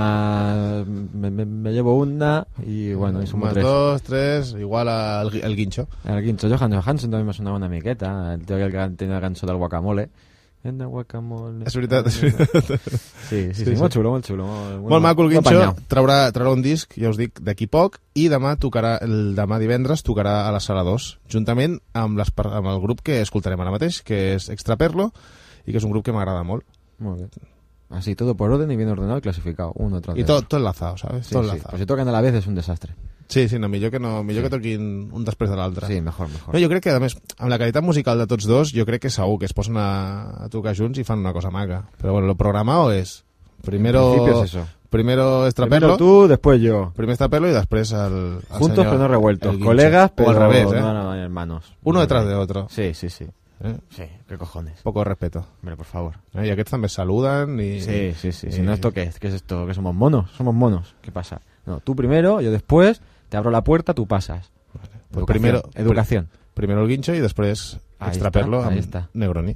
Me llevo una y bueno, y sumo más tres. 2, 3, igual al Guincho. El Guincho. Johan Johansson també me sonava una miqueta, el tio que tenia la cançó del Guacamole, En el guacamole. És veritat, és veritat. Sí, molt xulo, molt xulo. Molt maco el Guincho, traurà un disc, ja us dic, d'aquí poc, i demà divendres tocarà a la Sala 2, juntament amb el grup que escoltarem ara mateix, que és Extraperlo, i que és un grup que m'agrada molt. Molt bé. Así, todo por orden y bien ordenado y clasificado, uno tras y todo enlazado, ¿sabes? Sí, todo sí. enlazado. Pues si toquen a la vez es un desastre. Sí, no, millor que toquin un després de l'altre. Sí, mejor. No, jo crec que, a més, amb la qualitat musical de tots dos, jo crec que segur que es posen a tocar junts i fan una cosa maca. Però bueno, lo programado es primero... Es eso. Primero Extraperlo. Primero tú, después yo. Primero Extraperlo y después al Juntos señor, pero no revueltos. el Colegas, pero o al revés, no hermanos. Uno detrás de otro. Sí. Sí, qué cojones. Poco respeto. Hombre, por favor. I aquests també saluden i... Sí. Si no, ¿esto qué es? ¿Qué es esto? ¿Que somos monos? Somos monos. ¿Qué pasa? No, tú primero, yo después, te abro la puerta, tú pasas. Pues Educación. Primero el Guincho y después Ahí Extraperlo está, ahí amb está. Negroni.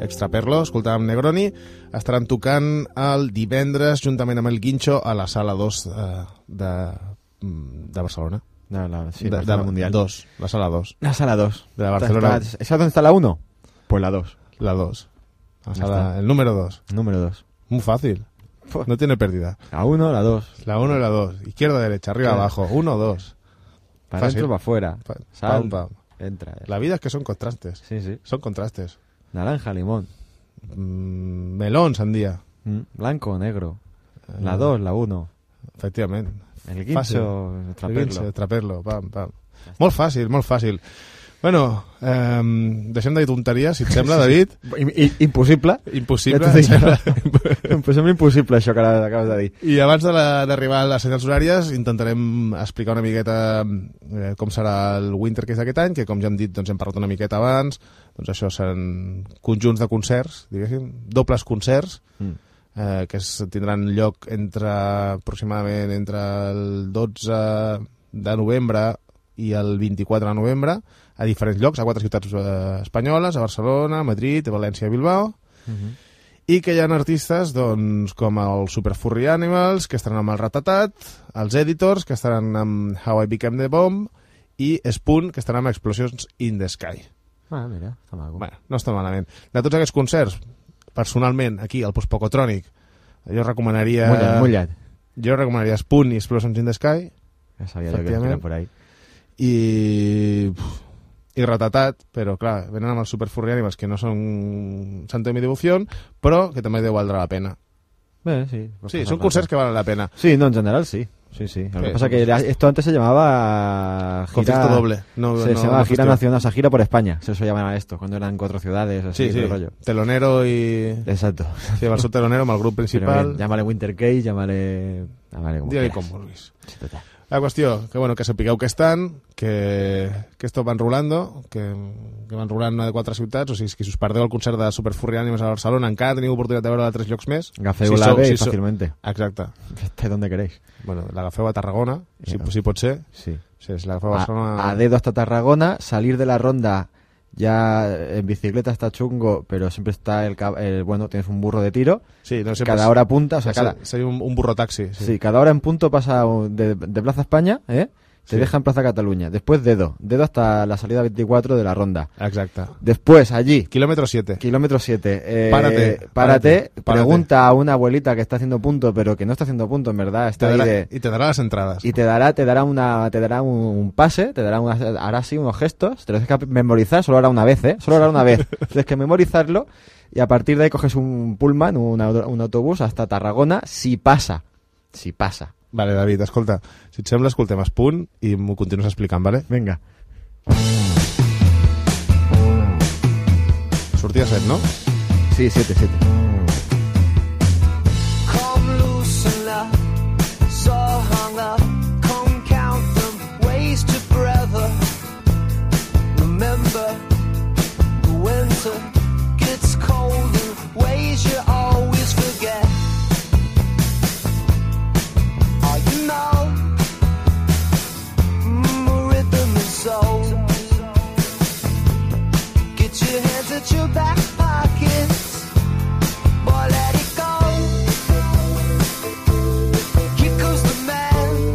Extraperlo, escoltàvem Negroni, estaran tocant el divendres juntament amb el Guincho a la Sala 2 de Barcelona. La Mundial. 2, la Sala 2. La Sala 2. De la Barcelona. ¿Esa dónde está la 1? Pues la 2. La 2. El número 2. Número 2. Muy fácil. No tiene pérdida. La 1, la 2. La 1 y la 2. Izquierda, derecha, arriba, abajo. 1, 2. Para adentro, para afuera. Pam, pam. Entra. La vida es que son contrastes. Sí, sí. Son contrastes. Naranja, limón. Melón, sandía. Blanco, negro. La 2, la 1. Efectivament. El guincho, traperlo. Pam, pam. Molt fàcil, molt fàcil. Bueno, deixem de dir tonteries, si et sembla, David. Impossible. Impossible. Em sembla impossible això que acabes de dir. I abans d'arribar a les senyals horàries intentarem explicar una miqueta com serà el Winter que és aquest any, que com ja hem dit, doncs hem parlat una miqueta abans, doncs això seran conjunts de concerts, diguéssim, dobles concerts, que tindran lloc aproximadament entre el 12 de novembre i el 24 de novembre, a diferents llocs, a 4 ciutats espanyoles, a Barcelona, a Madrid, a València i Bilbao, i que hi ha artistes doncs, com el Super Furry Animals, que estaran amb el Ratatat, els Editors, que estaran amb How I Became the Bomb, i Spoon, que estaran amb Explosions in the Sky. Mira, està maco. Bueno, no està malament. De tots aquests concerts, personalment, aquí, al Postpocotrònic, jo recomanaria... Mullat. Jo recomanaria Spoon i Explosions in the Sky. Ja sabia que era por ahí. I Ratatat, però clar, venen amb els Super Furry Animals, que no són santo de mi devoció, però que també deu valdre la pena. Bé, sí. Sí, són concerts que valen la pena. Sí, no, en general sí. Sí. Lo que pasa es que esto antes se llamaba Concierto doble. Se llamaba gira nacional, o sea, gira por España. Se llamaba esto, cuando eran 4 ciudades, así, sí. rollo. Telonero y... Exacto. Sí, va el seu telonero amb el grup principal. Bien, llámale Winter Case, llámale como Digue-li quieras. com vulguis. Sí, total. La qüestió, que sapigueu que estan, que esto va enrolando, que van enrolant a 4 ciutats, o sigui, que si us perdeu el concert de Super Furry Animals a Barcelona, encara teniu oportunitat de veure a 3 llocs més. Agafeu l'AVE i fàcilmente. Exacte. Esté donde queréis. Bueno, l'agafeu a Tarragona, si pot ser. Sí. Sí, si l'agafeu a Barcelona... A dedo hasta Tarragona, salir de la ronda ya en bicicleta está chungo, pero siempre está bueno, tienes un burro de tiro. Sí, no, cada hora punta, o sea, hay un burro taxi. Sí, cada hora en punto pasa de Plaza España, te deja en Plaza Cataluña. Después dedo hasta la salida 24 de la ronda. Exacto. Después allí. Kilómetro 7. Párate. Pregunta a una abuelita que está haciendo punto, pero que no está haciendo punto, en verdad. Y te dará las entradas. Y te dará un pase, hará así unos gestos, te lo tienes que memorizar, solo hará una vez, Solo hará una vez. Tienes que memorizarlo y a partir de ahí coges un pullman, un autobús hasta Tarragona, si pasa. Vale, David, escolta, si et sembla, escoltem Spoon i m'ho continues explicant, vale? Vinga. Sortia 7, no? Sí, 7. Come loosen up, so hung up. Come count them, wasted forever. Remember, the winter gets cold in ways you always forget. Oh, you know, rhythm and soul. Get your hands at your back pockets. Boy, let it go. Here goes the man.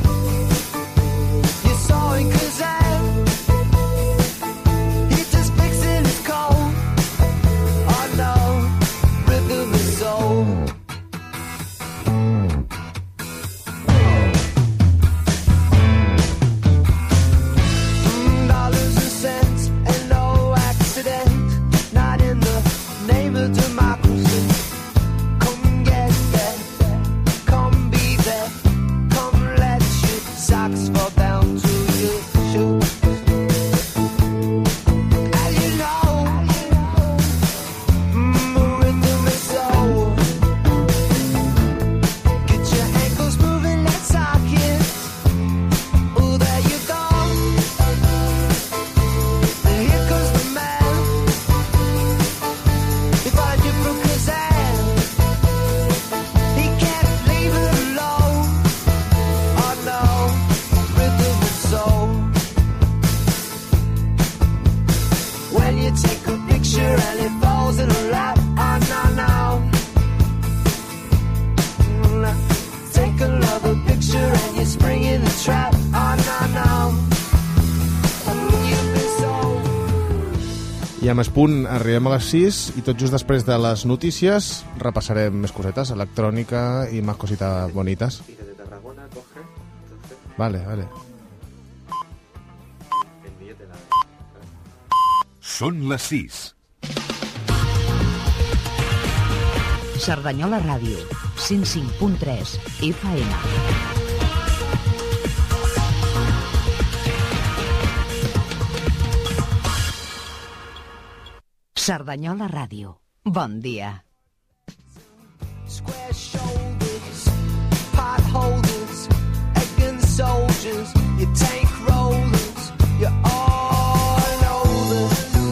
You saw him 'cause he's just fixing his coat. amb Espunt arribem a les 6 i tot just després de les notícies repassarem més cosetes, electrònica i més cositas bonitas. Y desde Tarragona coge... Vale. Són les 6. Cerdanyola Ràdio, 105.3 FM. Cerdanyola Ràdio. Bon dia. Square shoulders, pot holders, egging soldiers, your tank rollers, your all over.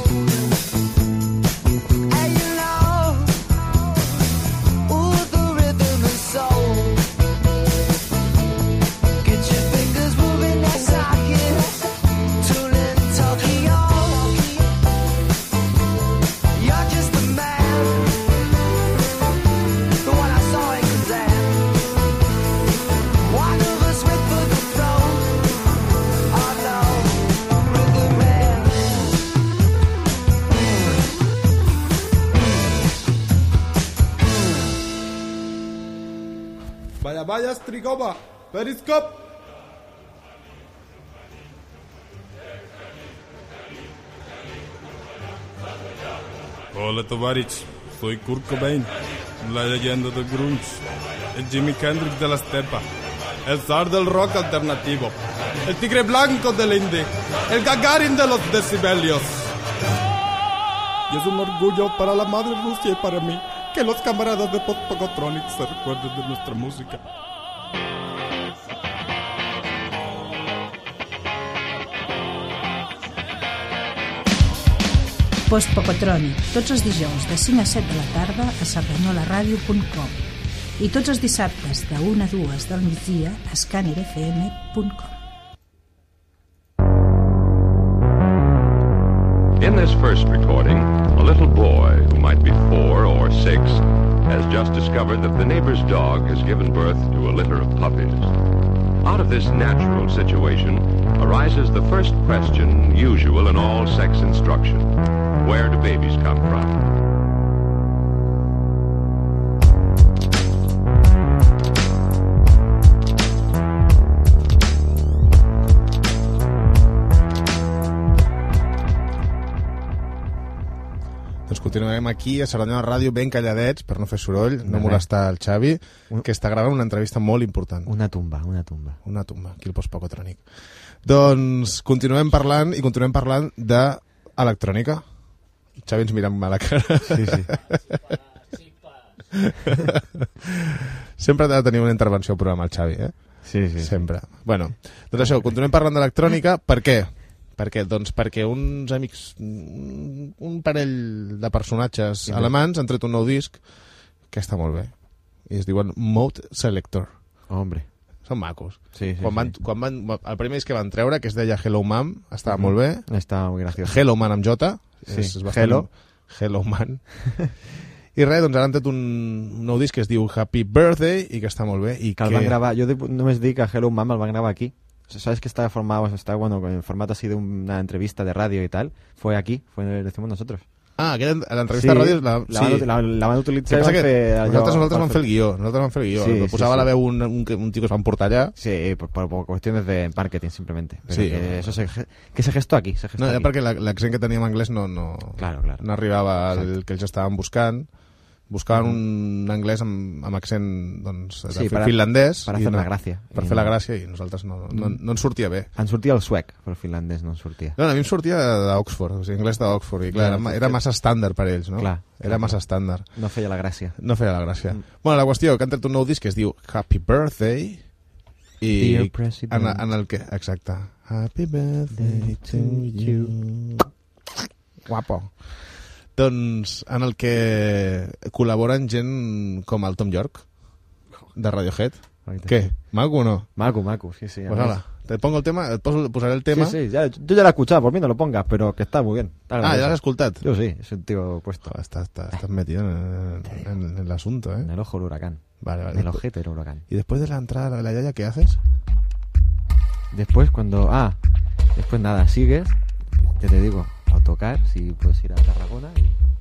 And you know, ooh, the rhythm and soul. Get your fingers moving that socket, tuning Tokyo. You're just the man, the one I saw in Kazan. One of us with the throne. Oh no, rhythm man. Vaya, Strigova, Periscope. Hola, товарищ, soy Kurt Cobain, la leyenda del grunge, el Jimi Hendrix de la estepa, el zar del rock alternativo, el tigre blanco del indie, el Gagarin de los decibelios. Y es un orgullo para la madre Rusia y para mí que los camaradas de Post-Pogotronic se recuerden de nuestra música. Post-Pogotronic, tots els dijous de 5 a 7 de la tarda a cerdanyolaradio.com i tots els dissabtes de 1 a 2 del migdia a scannerfm.com. In this first recording, a little boy, who might be 4 or 6, has just discovered that the neighbor's dog has given birth to a litter of puppies. Out of this natural situation arises the first question usual in all sex instruction. Where do babies come from? Doncs continuem aquí a Cerdanyola Ràdio ben calladets per no fer soroll, no molestar el Xavi, que està gravant una entrevista molt important. Una tumba. Una tumba, aquí el Post-Pogotronic. Doncs continuem parlant d'electrònica. Xavi ens mira amb mala cara. Sí. Sempre ha de tenir una intervenció al programa el Xavi, eh? Sí. Sempre. Bueno, doncs això, continuem parlant d'electrònica. Per què? Per què? Doncs perquè uns amics, un parell de personatges alemans han tret un nou disc que està molt bé. I es diuen Mode Selector. Hombre. Són macos. Sí. Quan van, el primer disc que van treure, que es deia Hello Mom, estava molt bé. Estava molt graciós. Hello Man amb J. Sí. Hello Man. I res, doncs ara han tret un nou disc que es diu Happy Birthday i que està molt bé. I que el van gravar, jo només dic que Hello Mom el van gravar aquí. ¿Sabes que estaba formado, bueno, en formato así de una entrevista de radio y tal? Fue aquí, lo decimos nosotros. Ah, la entrevista de ràdio la van utilitzar i van fer... Nosaltres vam fer el guió. Sí, posava la veu un tio que es va emportar allà. Sí, por cuestiones de marketing, simplemente. Pero sí. Que se gestó aquí. No, ja perquè l'accent que teníem en anglès no arribava al que ells estaven buscant. Buscaven un anglès amb accent doncs, finlandès per fer la gràcia. Per fer la gràcia i nosaltres no ens sortia bé. Ens sortia el suec, però el finlandès no ens sortia. No, a mi em sortia d'Oxford, o sigui, anglès d'Oxford, i clar, era massa estàndard per ells, no? Era massa estàndard. No feia la gràcia. Bueno, la qüestió, que han tret un nou disc que es diu Happy Birthday i en el que... Exacte. Happy Birthday to you. Guapo. Doncs en el que col·laboren gent com el Tom York de Radiohead. Què? Maco o no? Maco, sí. Pues hala, te pongo el tema, posaré el tema. Sí, yo ya lo he escuchado, por mí no lo pongas, pero que está muy bien. ¿Ya lo has escuchado? Yo sí, es un tío puesto. Estás metido en el asunto, ¿eh? En el ojo del huracán. Vale. En el ojete del huracán. ¿Y después de la entrada de la yaya qué haces? Después nada, sigues, ya te digo. autocar, si puedes ir a Tarragona.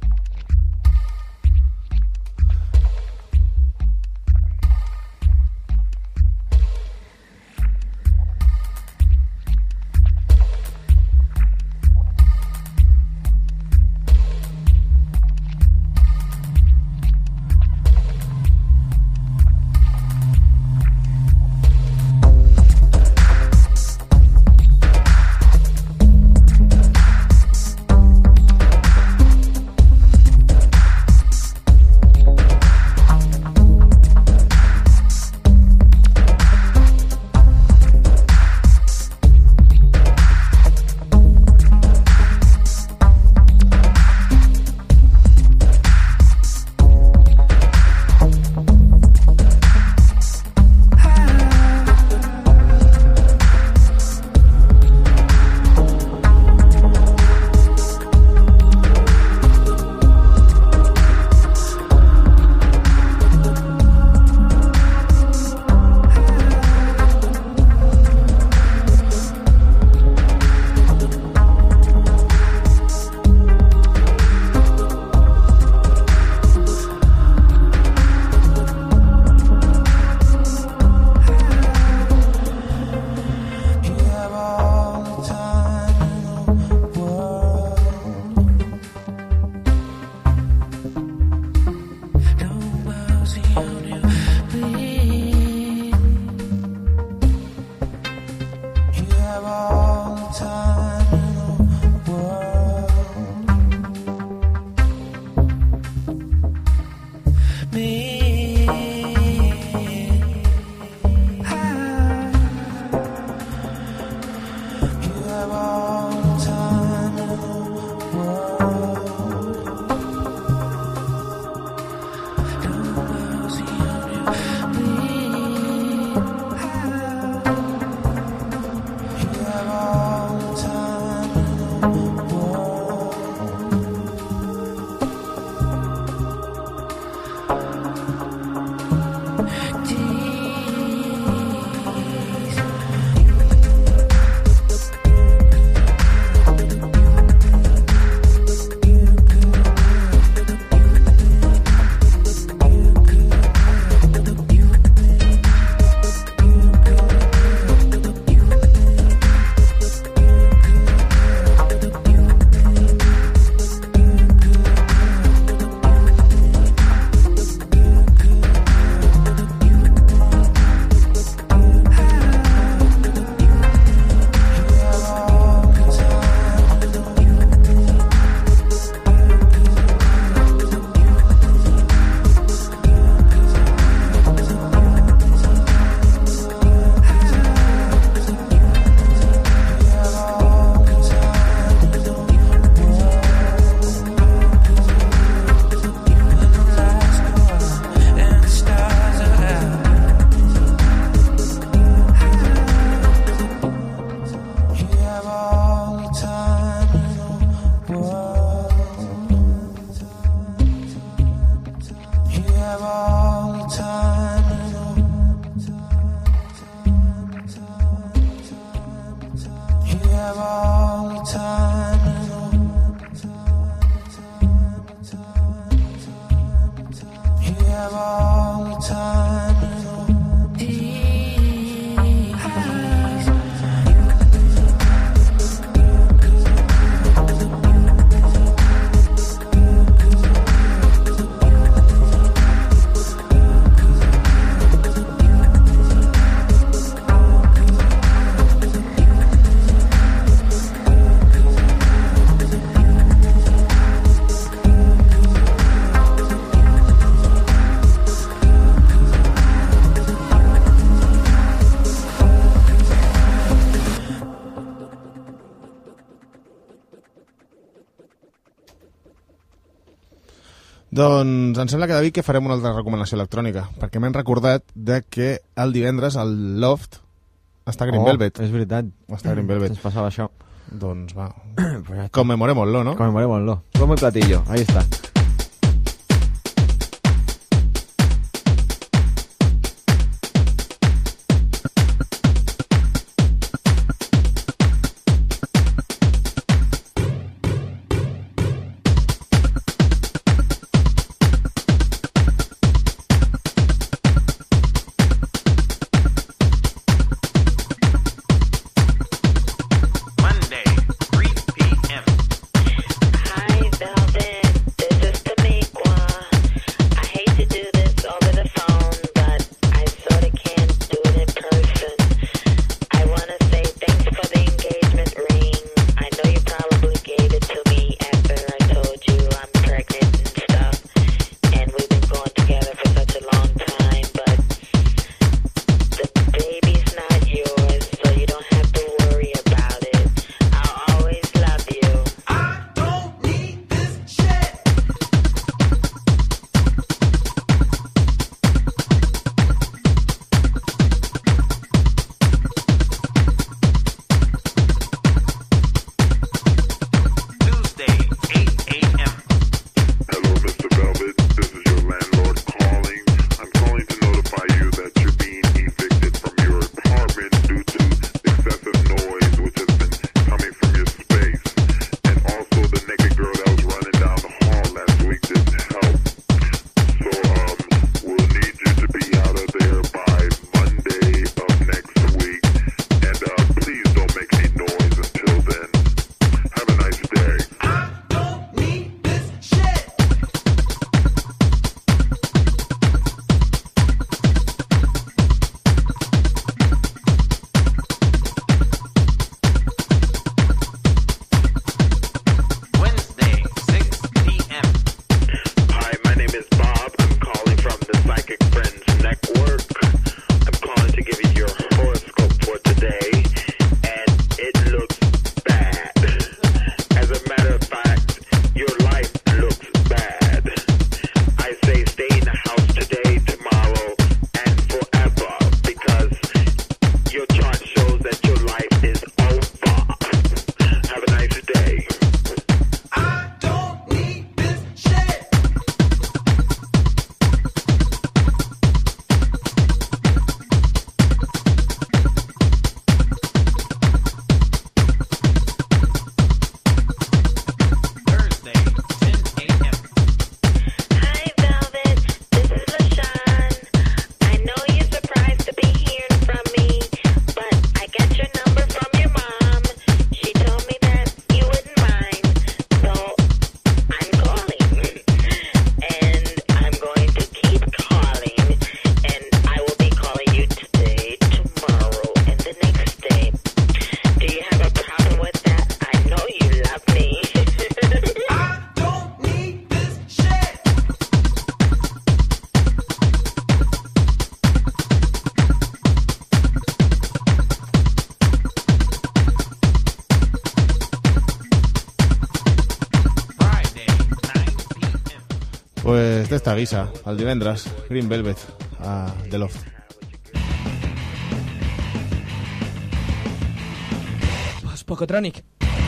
Doncs em sembla que, David, que farem una altra recomanació electrònica, perquè m'han recordat de que el divendres al Loft està Green Velvet. És veritat. Està Green Velvet. Se'ns passava això. Doncs va, conmemorémoslo, ¿no? Conmemorémoslo. Como el platillo, ahí está. Pues d'esta guisa, el divendres, Green Velvet, a The Loft. Pocotrònic.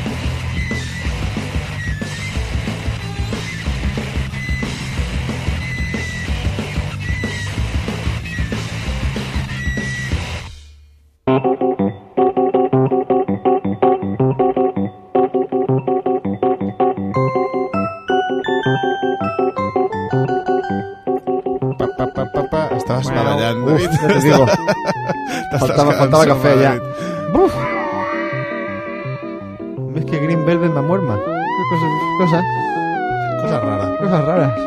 Estaves badallant, David. Ja te digo. Faltava cafè, ja. Uf. Es que Green Velvet me muerma. ¿Qué cosas? Cosas raras. Cosas raras.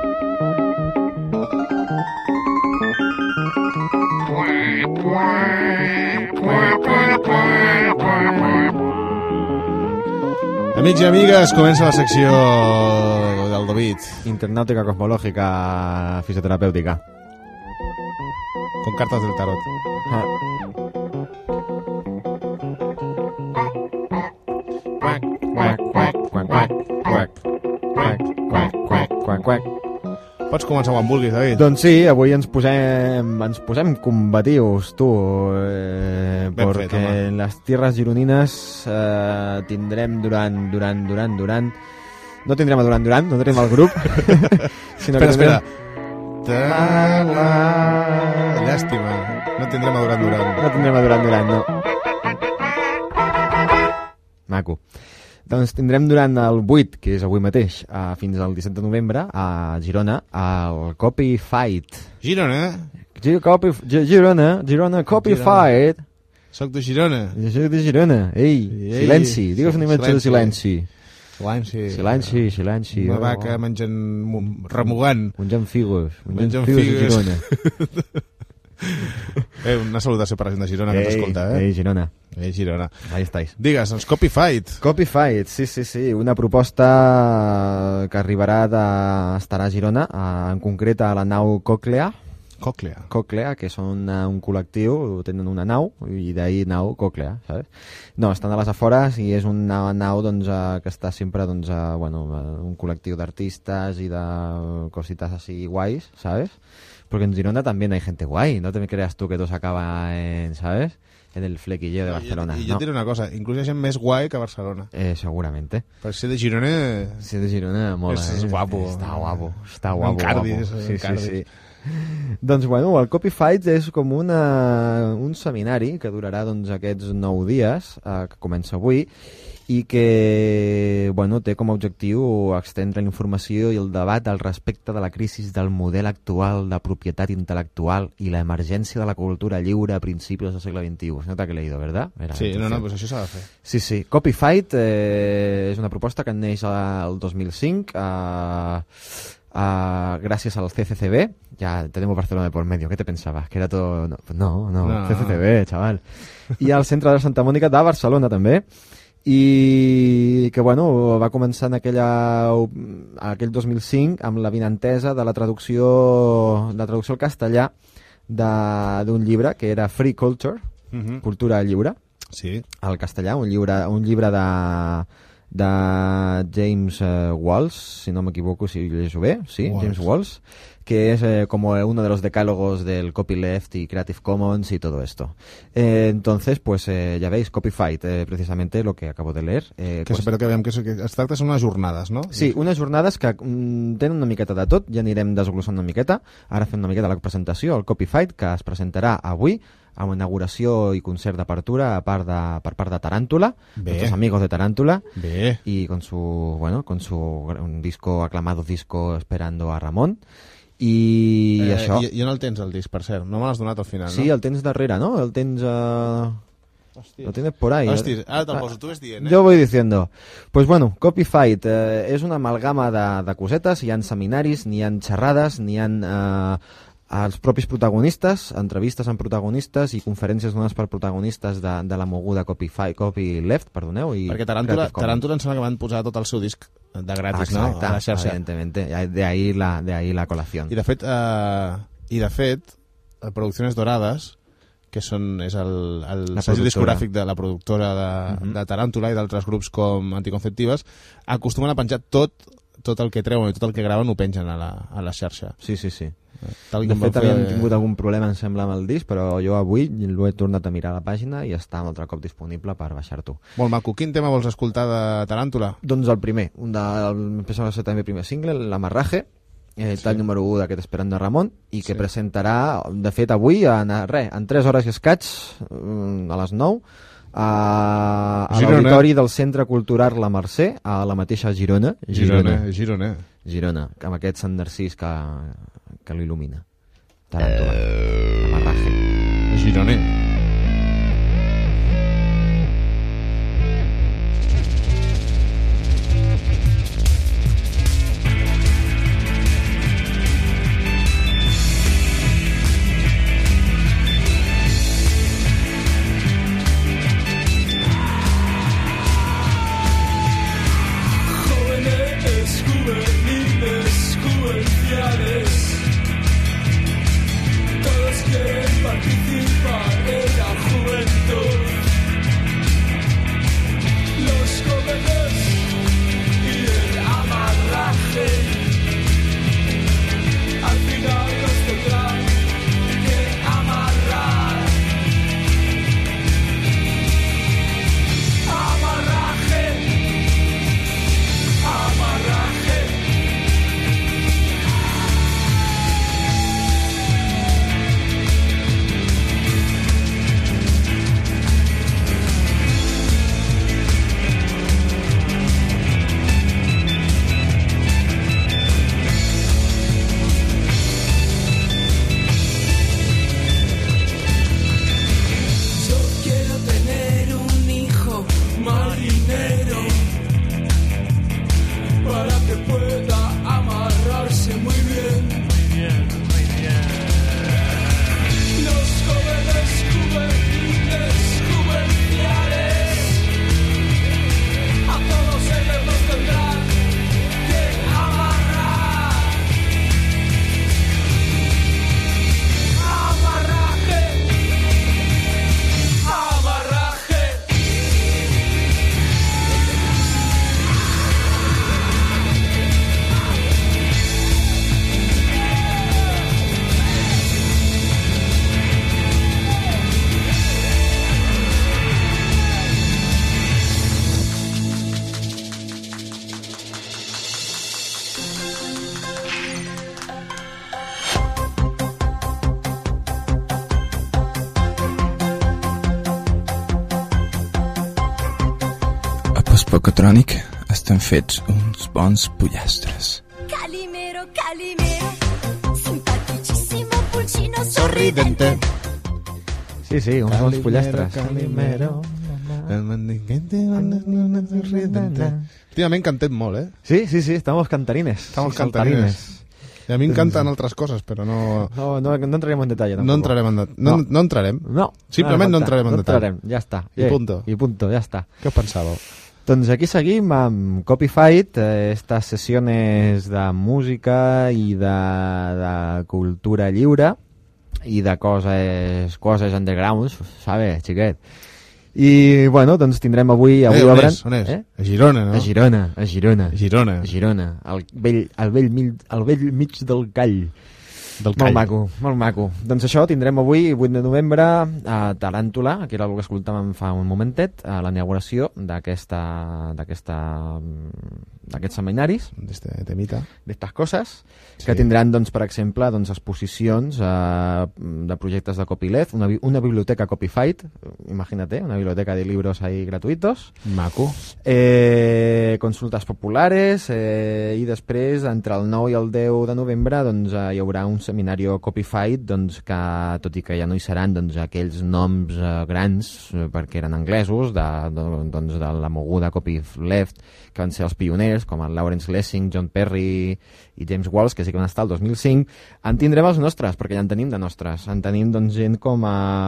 Amics i amigues, comença la secció del David. Internàutica cosmològica fisioterapèutica. Con cartas del tarot. Pots començar quan vulguis, David. Doncs sí, avui ens posem combatius, tu, perquè en les tierres gironines tindrem Duran. No tindrem a Duran, no tindrem el grup. Sinó espera. Llàstima. No tindrem a Duran. No tindrem a Duran, no. Maco. Doncs tindrem durant el 8, que és avui mateix, fins al 17 de novembre, a Girona, el Copy Fight. Girona? Girona Copy Fight. Soc de Girona. Soc de Girona. Ei, silenci. Digues una imatge de silenci. Silenci. Una vaca remugant. Menjant figos. Menjant figos a Girona. Una salutació per la gent de Girona que t'escolta, Girona. Girona. Ahí estáis. Digues, doncs Copy Fight. Copy Fight, sí. Una proposta que arribarà estarà a Girona, en concret a la nau Coclea, que són un col·lectiu, tenen una nau, i d'ahir nau Coclea, ¿sabes? No, estan a les afores i és una nau doncs, que està sempre un col·lectiu d'artistes i de cositas así guais, ¿sabes? Porque en Girona también hay gente guay, no te creas tú que todo se acaba en, ¿sabes? En el flequilleo de Barcelona. I jo et diré una cosa, inclús hi ha gent més guai que a Barcelona. Seguramente. Per ser de Girona... mola, és guapo. Està guapo. Encardis. Sí. Doncs el Copy Fight és com un seminari que durarà aquests 9 dies, que comença avui, i que té com a objectiu extendre la informació i el debat al respecte de la crisi del model actual de propietat intel·lectual i l'emergència de la cultura lliure a principis del segle XXI. Es nota que he leído, ¿verdad? Sí, pues això s'ha de fer. Sí. Copy Fight és una proposta que neix el 2005 gracias al CCCB. Ya tenemos Barcelona por medio. ¿Qué te pensabas? Que era todo... No. CCCB, chaval. I al Centre de Santa Mònica de Barcelona també. I que va començar en aquell 2005 amb la vinentesa de la traducció al castellà d'un llibre que era Free Culture, Cultura Lliure, al castellà, un llibre de James Walls, si no m'equivoco, si llegeixo bé, sí, James Walls, que es como uno de los decálogos del Copyleft y Creative Commons y todo esto. Entonces, pues ya veis, Copy Fight, precisamente lo que acabo de leer. Espero que veiem que es tracta són unes jornades, no? Sí, unes jornades que tenen una miqueta de tot, ja anirem desglossant una miqueta. Ara fem una miqueta la presentació, el Copy Fight, que es presentarà avui amb inauguració i concert d'apertura per part de Tarántula, nuestros amigos de Tarántula, y con su un aclamado disco Esperando a Ramón. I això... I on el tens, el disc, per cert? No me l'has donat al final, no? Sí, el tens darrere, ¿no? El tens... Lo tienes por ahí. Hòstia, ara te'l poso, tu ves dient, Yo voy diciendo. Pues Copy Fight és una amalgama de cosetes, hi ha seminaris, n'hi ha xerrades, n'hi ha els propis protagonistes, entrevistes amb protagonistes i conferències donades per protagonistes de la moguda Copyleft, perdoneu. Perquè Tarántula em sembla que van posar tot el seu disc de gratis, no? A la xarxa. Evidentemente, de ahí la colación. I de fet, Producciones Doradas, que és el segell discogràfic de la productora de Tarántula i d'altres grups com Anticonceptives, acostumen a penjar tot tot el que treuen i tot el que graven ho pengen a la xarxa. Sí. Tal De fet, havíem tingut algun problema, em sembla, amb el disc, però jo avui l'ho he tornat a mirar a la pàgina i està un altre cop disponible per baixar-t'ho. Molt maco. Quin tema vols escoltar de Taràntula? Doncs el primer, penso que també el primer single, l'Amarraje, tall número 1 d'aquest Esperant de Ramon, i que presentarà, de fet, avui, en 3 hores i escaig, a les 9, a l'auditori del Centre Cultural La Mercè, a la mateixa Girona, amb aquest Sant Narcís que l'il·lumina. Taràntula, Amarraje. Gironer. Pocotrònic estan fets uns bons pollastres. Calimero, simpaticissimo pulcino sorridente. Sí, uns bons pollastres. Calimero. Últimament cantem molt, Sí, estamos cantarines. I a mi encanten altres coses, però no... No entrarem en detall. No entrarem. Simplement no entrarem en detall. Ja està. I punto, ja està. Què pensàveu? Doncs aquí seguim amb Copyfight, estas sesiones de música i de cultura lliure i de coses undergrounds, ¿sabes, xiquet? I, bueno, doncs tindrem avui obren... On és? A Girona, no? A Girona. Al vell mig del Call. Molt maco. Doncs això, tindrem avui, 8 de novembre, a Taràntula, que era el que escoltàvem fa un momentet, a la inauguració d'aquests seminaris, d'estes coses, que tindran, doncs, per exemple, doncs, exposicions de projectes de copyleft, una biblioteca Copyfight, imagínate, una biblioteca de libros ahí gratuitos. Maco. Consultes populares, i després, entre el 9 i el 10 de novembre, doncs, hi haurà un seminari Copyfight, doncs, que, tot i que ja no hi seran doncs, aquells noms grans, perquè eren anglesos, de la moguda Copyleft, que van ser els pioners, com el Lawrence Lessing, John Perry i James Walsh, que sí que van estar el 2005, en tindrem els nostres, perquè ja en tenim de nostres. En tenim doncs, gent com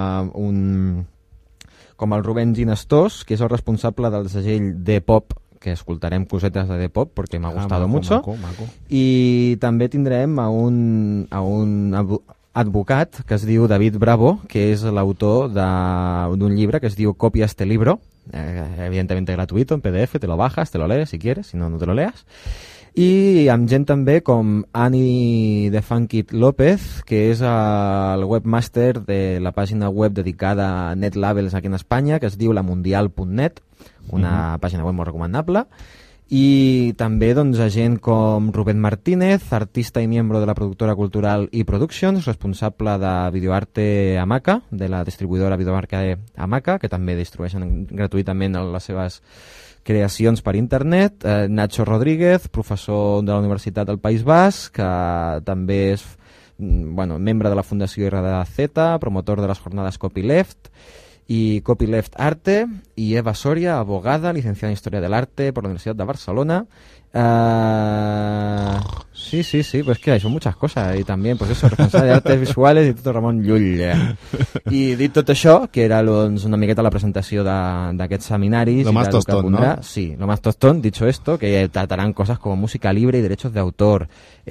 el Rubén Ginestós, que és el responsable del segell D-Pop, que escoltarem cosetes de D-Pop, perquè m'ha gustado mucho. Maco. I també tindrem a un advocat que es diu David Bravo, que és l'autor d'un llibre que es diu Copia este libro, evidentemente gratuito, en PDF, te lo bajas, te lo lees si quieres, si no, no te lo leas. i amb gent també com Annie de Funkit López, que és el webmaster de la pàgina web dedicada a netlabels aquí en Espanya, que es diu lamundial.net, una pàgina web molt recomanable. I també doncs, a gent com Rubén Martínez, artista i miembro de la productora cultural i Productions, responsable de Videoarte Hamaca, de la distribuïdora Videoarte Hamaca, que també distribueixen gratuïtament les seves creacions per internet. Nacho Rodríguez, professor de la Universitat del País Basc, que també és membre de la Fundació RDZ, promotor de les jornades Copyleft y Copyleft Arte, y Eva Soria, abogada, licenciada en Historia del Arte por la Universidad de Barcelona. Sí, pues que hay, son muchas cosas. Y también, pues eso, responsable de artes visuales, Instituto Ramon Llull. I dit tot això, que era doncs, una miqueta la presentació d'aquests seminaris. Lo más tostón, ¿no? Sí, lo más tostón, dicho esto, que tratarán cosas como música libre y derechos de autor,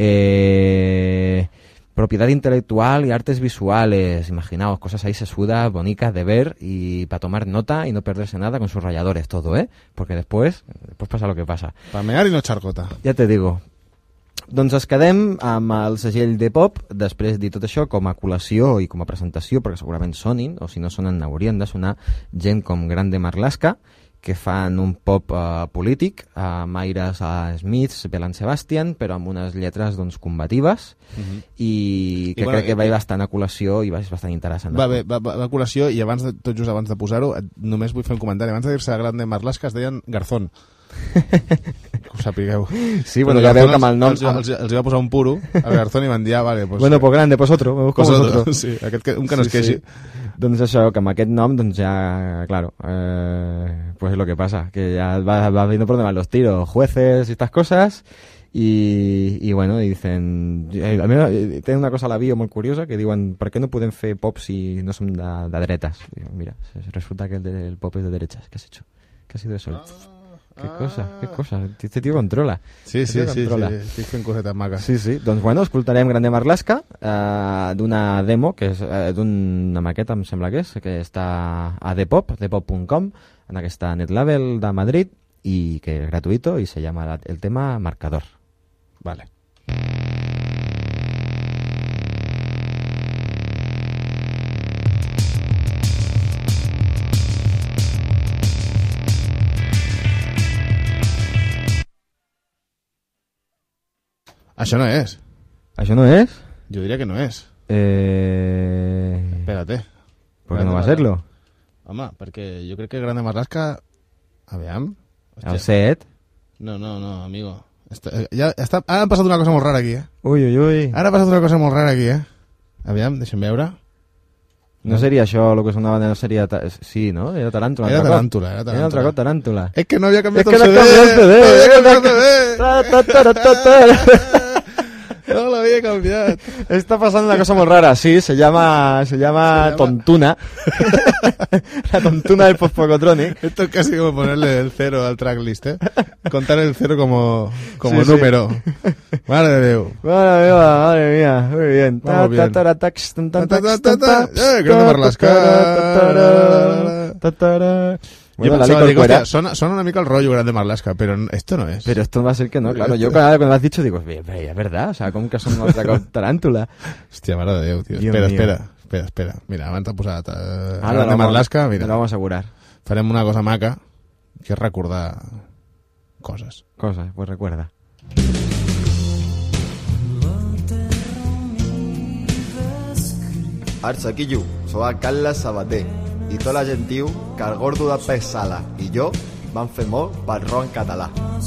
propiedad intelectual y artes visuales. Imaginaos, cosas ahí sesudas, bonitas de ver y para tomar nota y no perderse nada con sus ralladores, todo, porque después pasa lo que pasa. Pa mear i no xarcota. Ja te digo. Doncs es quedem amb el segell de pop, després dir tot això com a col·lació i com a presentació, perquè segurament sonin, o si no sonen haurien de sonar, gent com Grande Marlaska, que fan un pop polític, amb aires a Smiths, Bell and Sebastian, però amb unes lletres doncs, combatives, i que crec que va bastant a col·lació i va ser bastant interessant. Va a col·lació, i tot just abans de posar-ho, només vull fer un comentari. Abans de dir-se Grande Marlaska es deien Garzón. Que ho sapigueu. Sí, bueno, ja veu que amb el nom... Els va posar un puro al Garzón i van dir, vale, pues... Bueno, pues grande, pues otro. Pues otro. Sí, un que no es queixi. Doncs això, que amb aquest nom, doncs ja, claro, pues es lo que pasa, que ya va viendo por donde van los tiros, jueces y estas cosas, y bueno, y dicen, a mí tiene una cosa a la bio molt curiosa, que diuen, per què no podem fer pop si no som de dretes? Digo, mira, resulta que el pop es de derechas, ¿qué has hecho? ¿Qué ha sido eso? Qué cosa, este tío controla. Sí, estic fent cosetes maques. Sí, doncs bueno, escoltarem Grande Marlaska d'una demo, que és d'una maqueta, em sembla que està a depop.com, en aquesta netlabel de Madrid, i que és gratuïto, i se llama el tema Marcador. Vale. Això no és. ¿Això no es? Yo diría que no es. Espérate. ¿Por qué no va a serlo? Home, perquè jo crec que Grande Marlaska... Aviam. El set? No, amigo. Ara ha passat una cosa molt rara aquí, Ui. Ara ha passat una cosa molt rara aquí, Aviam, deixa'm veure. No seria això, el que sonava, no seria... Sí, no? Era Taràntula. Era Taràntula. Era un altre cop Taràntula. És que no havia canviat el CD. No lo había cambiado. Está pasando una cosa muy rara. Sí, se llama Tontuna. La tontuna del Post-Pocotronic. Esto es casi como ponerle el cero al tracklist, Contar el cero como número. Madre de Dios. Madre mía. Muy bien. Grande Marlaska. Bueno, yo pensaba, digo, hostia, suena una mica el rollo Grande Marlaska, pero esto no es. Pero esto va a ser que no, claro. Yo cuando lo has dicho digo, es verdad, o sea, ¿cómo que son otra Taràntula? Hostia, mare de Déu, tío. Espera. Mira, abans de posar Grande Marlaska, mira. Lo vamos a asegurar. Farem una cosa maca, que és recordar coses. Pues recuerda. Arça, Quillo, soc el Carles Sabater i tota la gent diu que el gordo de Pes Sala i jo vam fer molt per rock en català.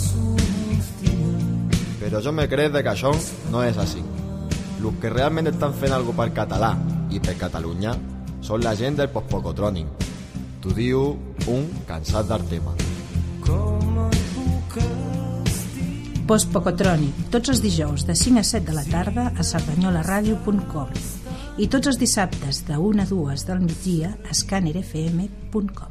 Però jo me crec que això no és així. Els que realment estan fent alguna per català i per Catalunya són la gent del Post-Pocotronic. T'ho diu un cansat del tema. Post-Pocotronic, tots els dijous de 5 a 7 de la tarda a sardanyolaradio.com i tots els dissabtes de 1 a 2 del migdia a scannerfm.com.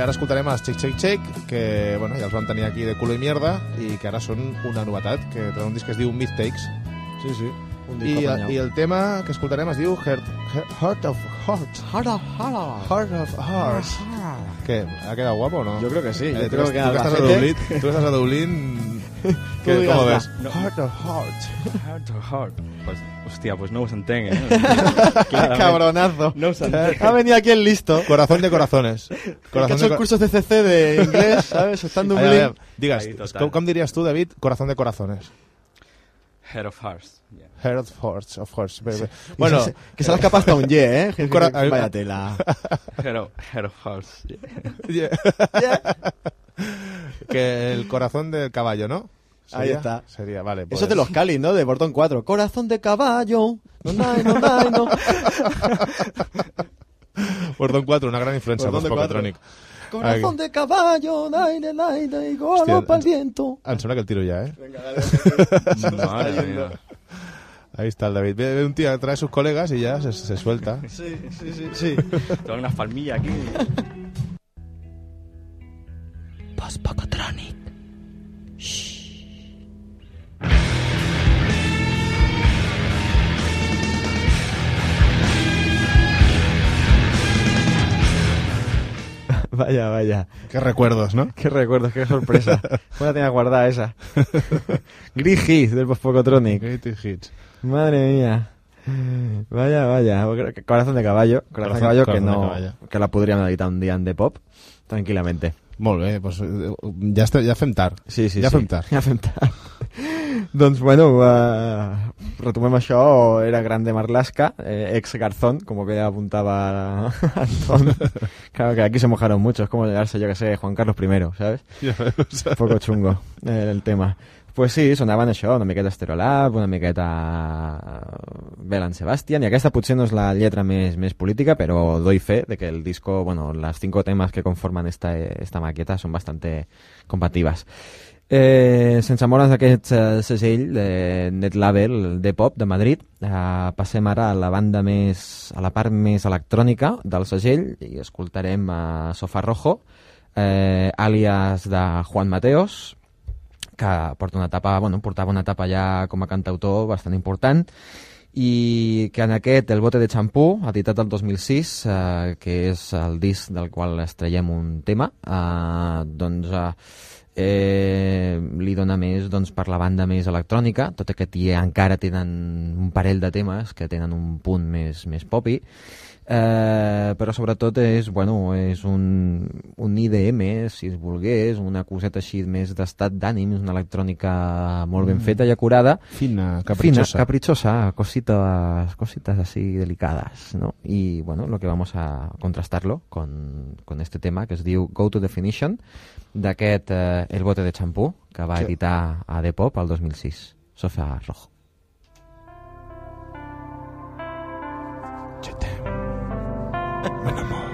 ara escoltarem els Check Check Check, que bueno, ja els vam tenir aquí de culo i mierda, i que ara són una novetat, que tenen un disc que es diu Mistakes. Sí. I el tema que escoltarem es diu Heart of Hearts. Què? ¿Ha quedado guapo o no? Yo creo que sí. Tú que estás a Dublín, ¿cómo ves? No. Heart of Hearts. Heart of Heart. Pues, hostia, pues no us entenc, Cabronazo. No us entenc. Ha venido aquí el listo. Corazón de corazones. Que ha hecho el curso CCC de inglés, ¿sabes? Está en Dublín. Digues, com diries tu, David, corazón de corazones? Heart of Hearts. Yeah. Heart of Hearts, of course. Sí. Bueno, que se las capaz hasta un ye, ¿eh? Vaya tela. Heart of Hearts. Yeah. Que el corazón del caballo, ¿no? Ahí está. Sería, vale. Eso es de los Cali, ¿no? De Borton 4. Corazón de caballo. No. Borton 4, una gran influencia de Pocotronic. Corazón de caballo, naire, igual para el viento. Em sembla que el tiro ya, ¿eh? Venga, dale. Madre mía. Ahí está el David. Ve un tío, trae a sus colegas y ya se suelta. Sí. Tengo una palmilla aquí. Post-Pocotronic. Vaya. Qué recuerdos, ¿no? Qué recuerdos, qué sorpresa. ¿Cómo la tenía guardada esa? Great Hits del Post-Pocotronic. Great Hits. Madre mía. Vaya. Corazón de caballo. Corazón de caballo que no... Que la podríem editar un dia en The Pop. Tranquil·lament. Molt bé, doncs ja fem tard. Sí. Ja fem tard. Doncs bueno, retomem això. Era Grande Marlaska, ex Garzón, como que apuntaba Antón. Claro que aquí se mojaron mucho, es como llegarse, yo que sé, Juan Carlos I, ¿sabes? Un poco chungo el tema. Pues sí, sonaven això, una miqueta Stereolab, una miqueta Bell & Sebastian, i aquesta potser no és la lletra més política, però doy fe de que el disco, bueno, las 5 temas que conforman esta maqueta són bastante compatibles. Sense moure's d'aquest segell de Net Label de pop de Madrid, passem ara a la banda a la part més electrònica del segell i escoltarem a Sofá Rojo, àlies de Juan Mateos, que portava una etapa ja com a cantautor bastant important, i que en aquest El bote de xampú, editat el 2006, que és el disc del qual extraiem un tema, li dona més per la banda més electrònica, tot i que encara tenen un parell de temes que tenen un punt més popi, però sobretot és un IDM, si es volgués, una coseta així més d'estat d'ànims, una electrònica molt ben feta i acurada, fina, caprichosa, cositas así delicadas, ¿no? Y bueno, lo que vamos a contrastarlo con este tema que es diu Go to Definition, d'aquest El bote de xampú, que va editar a The Pop el 2006. Sofá Rojo. Mon amor.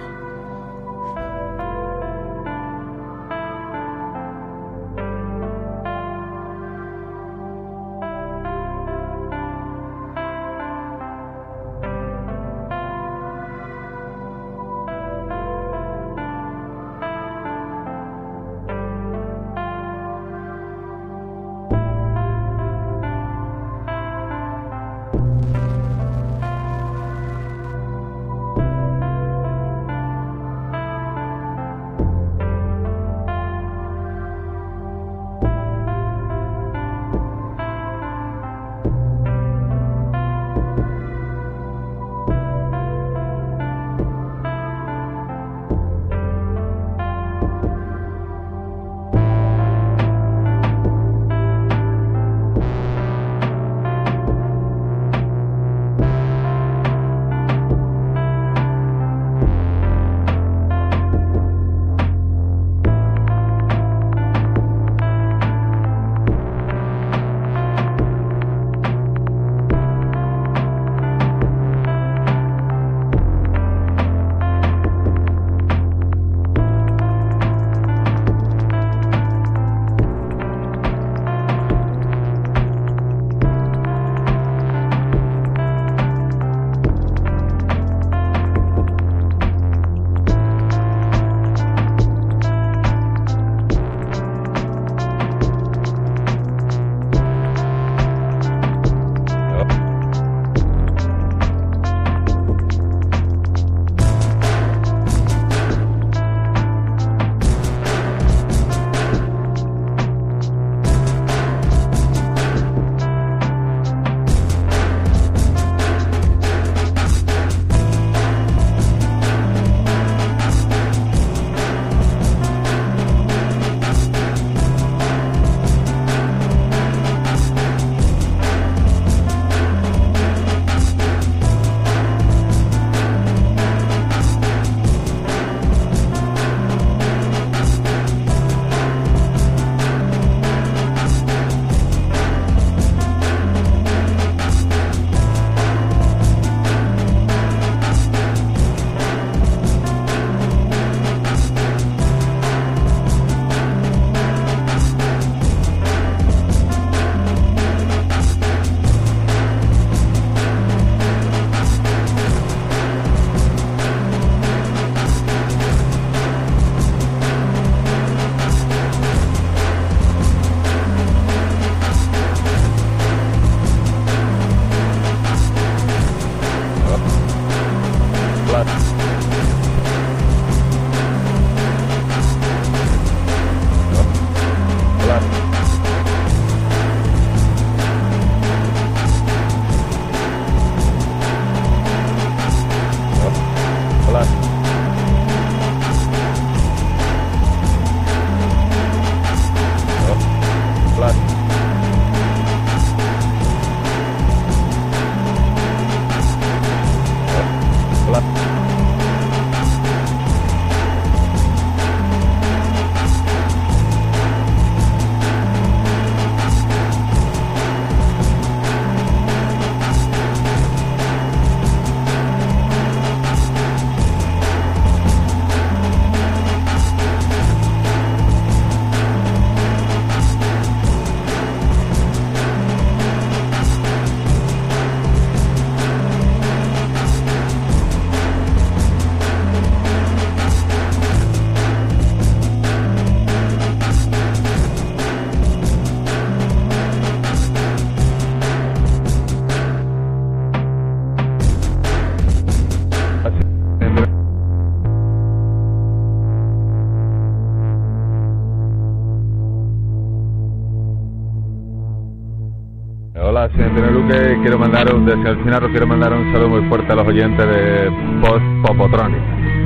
que quiero mandar desde el final quiero mandar un saludo muy fuerte a los oyentes de Post Popotronic.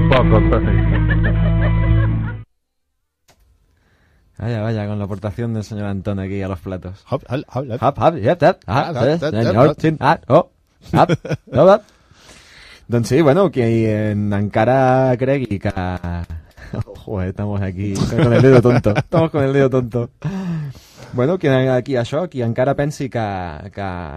Vaya, con la aportación del señor Antón aquí a los platos. Doncs sí, bueno, que encara cregui que... Joder, estamos aquí con el dedo tonto. Estamos con el dedo tonto. Bueno, que aquí això, qui encara pensi que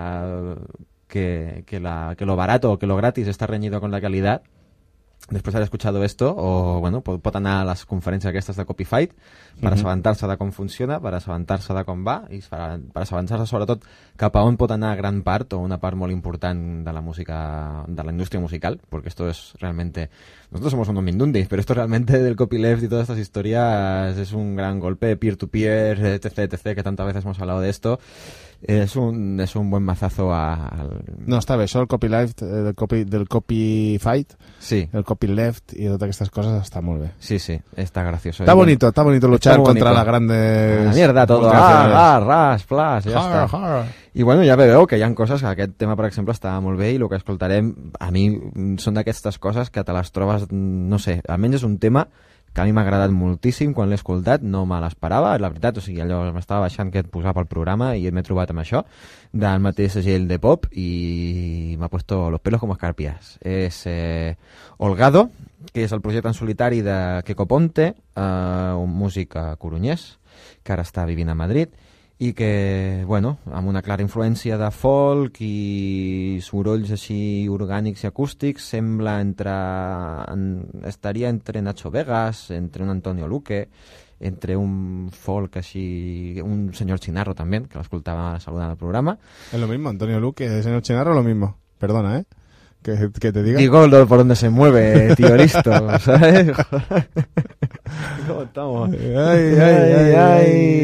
lo barato o que lo gratis está reñido con la calidad, después de haber escuchado esto, o bueno, pot anar a les conferències aquestes de Copyfight per assabentar-se de com funciona, per assabentar-se de com va i per assabentar-se sobretot cap a on pot anar gran part o una part molt important de la música, de la indústria musical, porque esto es realmente... Nosotros somos unos mindundis, pero esto realmente del copyleft y todas estas historias es un gran golpe, peer-to-peer, etc, que tantas veces hemos hablado de esto. Es un buen mazazo al... No, està bé, això el copyleft, del copyfight, sí. El copyleft y todas estas cosas está muy bien. Sí, está gracioso. Está bonito luchar contra las grandes... La mierda, todo, ras, plas, ya está. I bueno, ja veieu que hi ha coses, que aquest tema, per exemple, està molt bé i el que escoltarem, a mi, són d'aquestes coses que te les trobes, no sé, almenys és un tema que a mi m'ha agradat moltíssim quan l'he escoltat, no me l'esperava, la veritat, o sigui, allò m'estava baixant que et posava al programa i m'he trobat amb això, del mateix segell de pop i m'ha puesto los pelos como escarpias. És Holgado, que és el projecte en solitari de Queco Ponte, un músic corunyès, que ara està vivint a Madrid, i que, bueno, amb una clara influència de folk i sorolls així orgànics i acústics, sembla estaria entre Nacho Vegas, entre un Antonio Luque, entre un folk així, un señor Chinarro también, que l'escoltava saludant al programa. Es lo mismo, Antonio Luque, el señor Chinarro, lo mismo. Perdona, que te diga. Digo por donde se mueve, tío listo, ¿sabes? ¿Cómo estamos? Ay,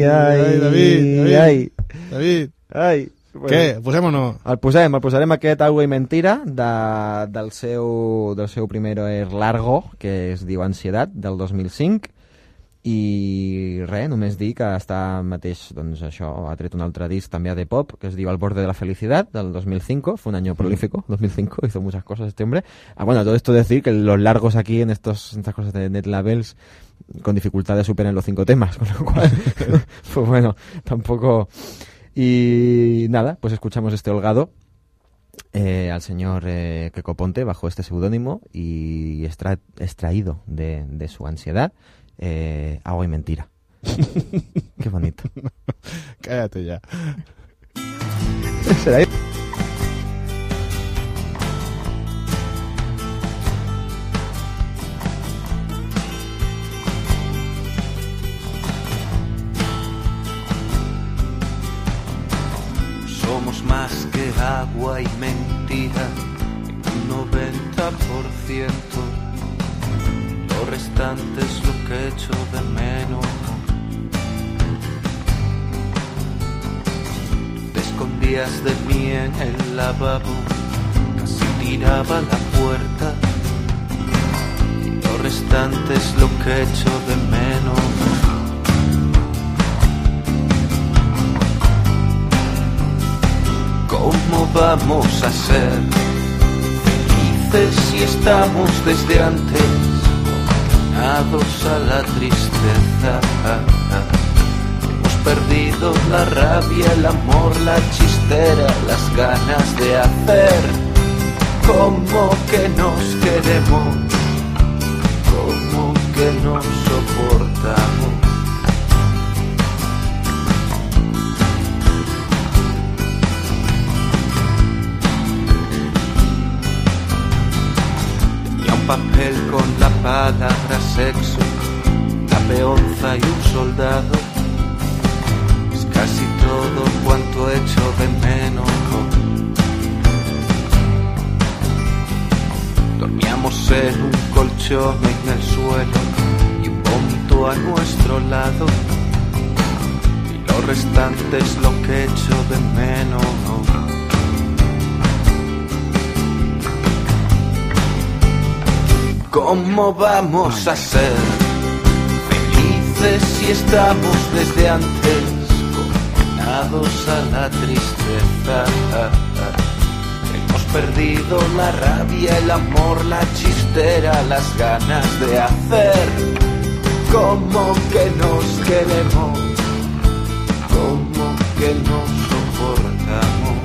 David. Bueno, què? Posem o no? El posarem aquest Agua i Mentira del seu primer Largo, que es diu Ansiedad, del 2005. I res, només dir que està mateix, doncs això, ha tret un altre disc també de pop, que es diu Al borde de la felicidad, del 2005, fue un año prolífico, 2005, hizo muchas cosas este hombre. Bueno, todo esto decir que los largos aquí en estas cosas de net labels con dificultades superan los 5 temas, con lo cual, pues bueno, tampoco... Y nada, pues escuchamos este Holgado, al señor Queco Ponte, bajo este seudónimo, y extraído de su Ansiedad, Agua y Mentira. Qué bonito. Cállate ya. ¿Será ahí? Somos más que agua y mentira, un 90%. Lo restante es lo que echo de menos. Te escondías de mí en el lavabo, casi tiraba la puerta. Lo restante es lo que echo de menos. ¿Cómo vamos a ser felices si estamos desde antes condenados a la tristeza? Hemos perdido la rabia, el amor, la chistera, las ganas de hacer. ¿Cómo que nos queremos? ¿Cómo que nos soportamos? Papel con la palabra sexo, la peonza y un soldado. Es casi todo cuanto echo de menos. Dormíamos en un colchón en el suelo y un vómito a nuestro lado. Y lo restante es lo que echo de menos. ¿Cómo vamos a ser felices si estamos desde antes condenados condenados a la tristeza. Hemos perdido la rabia, el amor, la chistera, las ganas de hacer. Como que nos queremos, como que nos soportamos.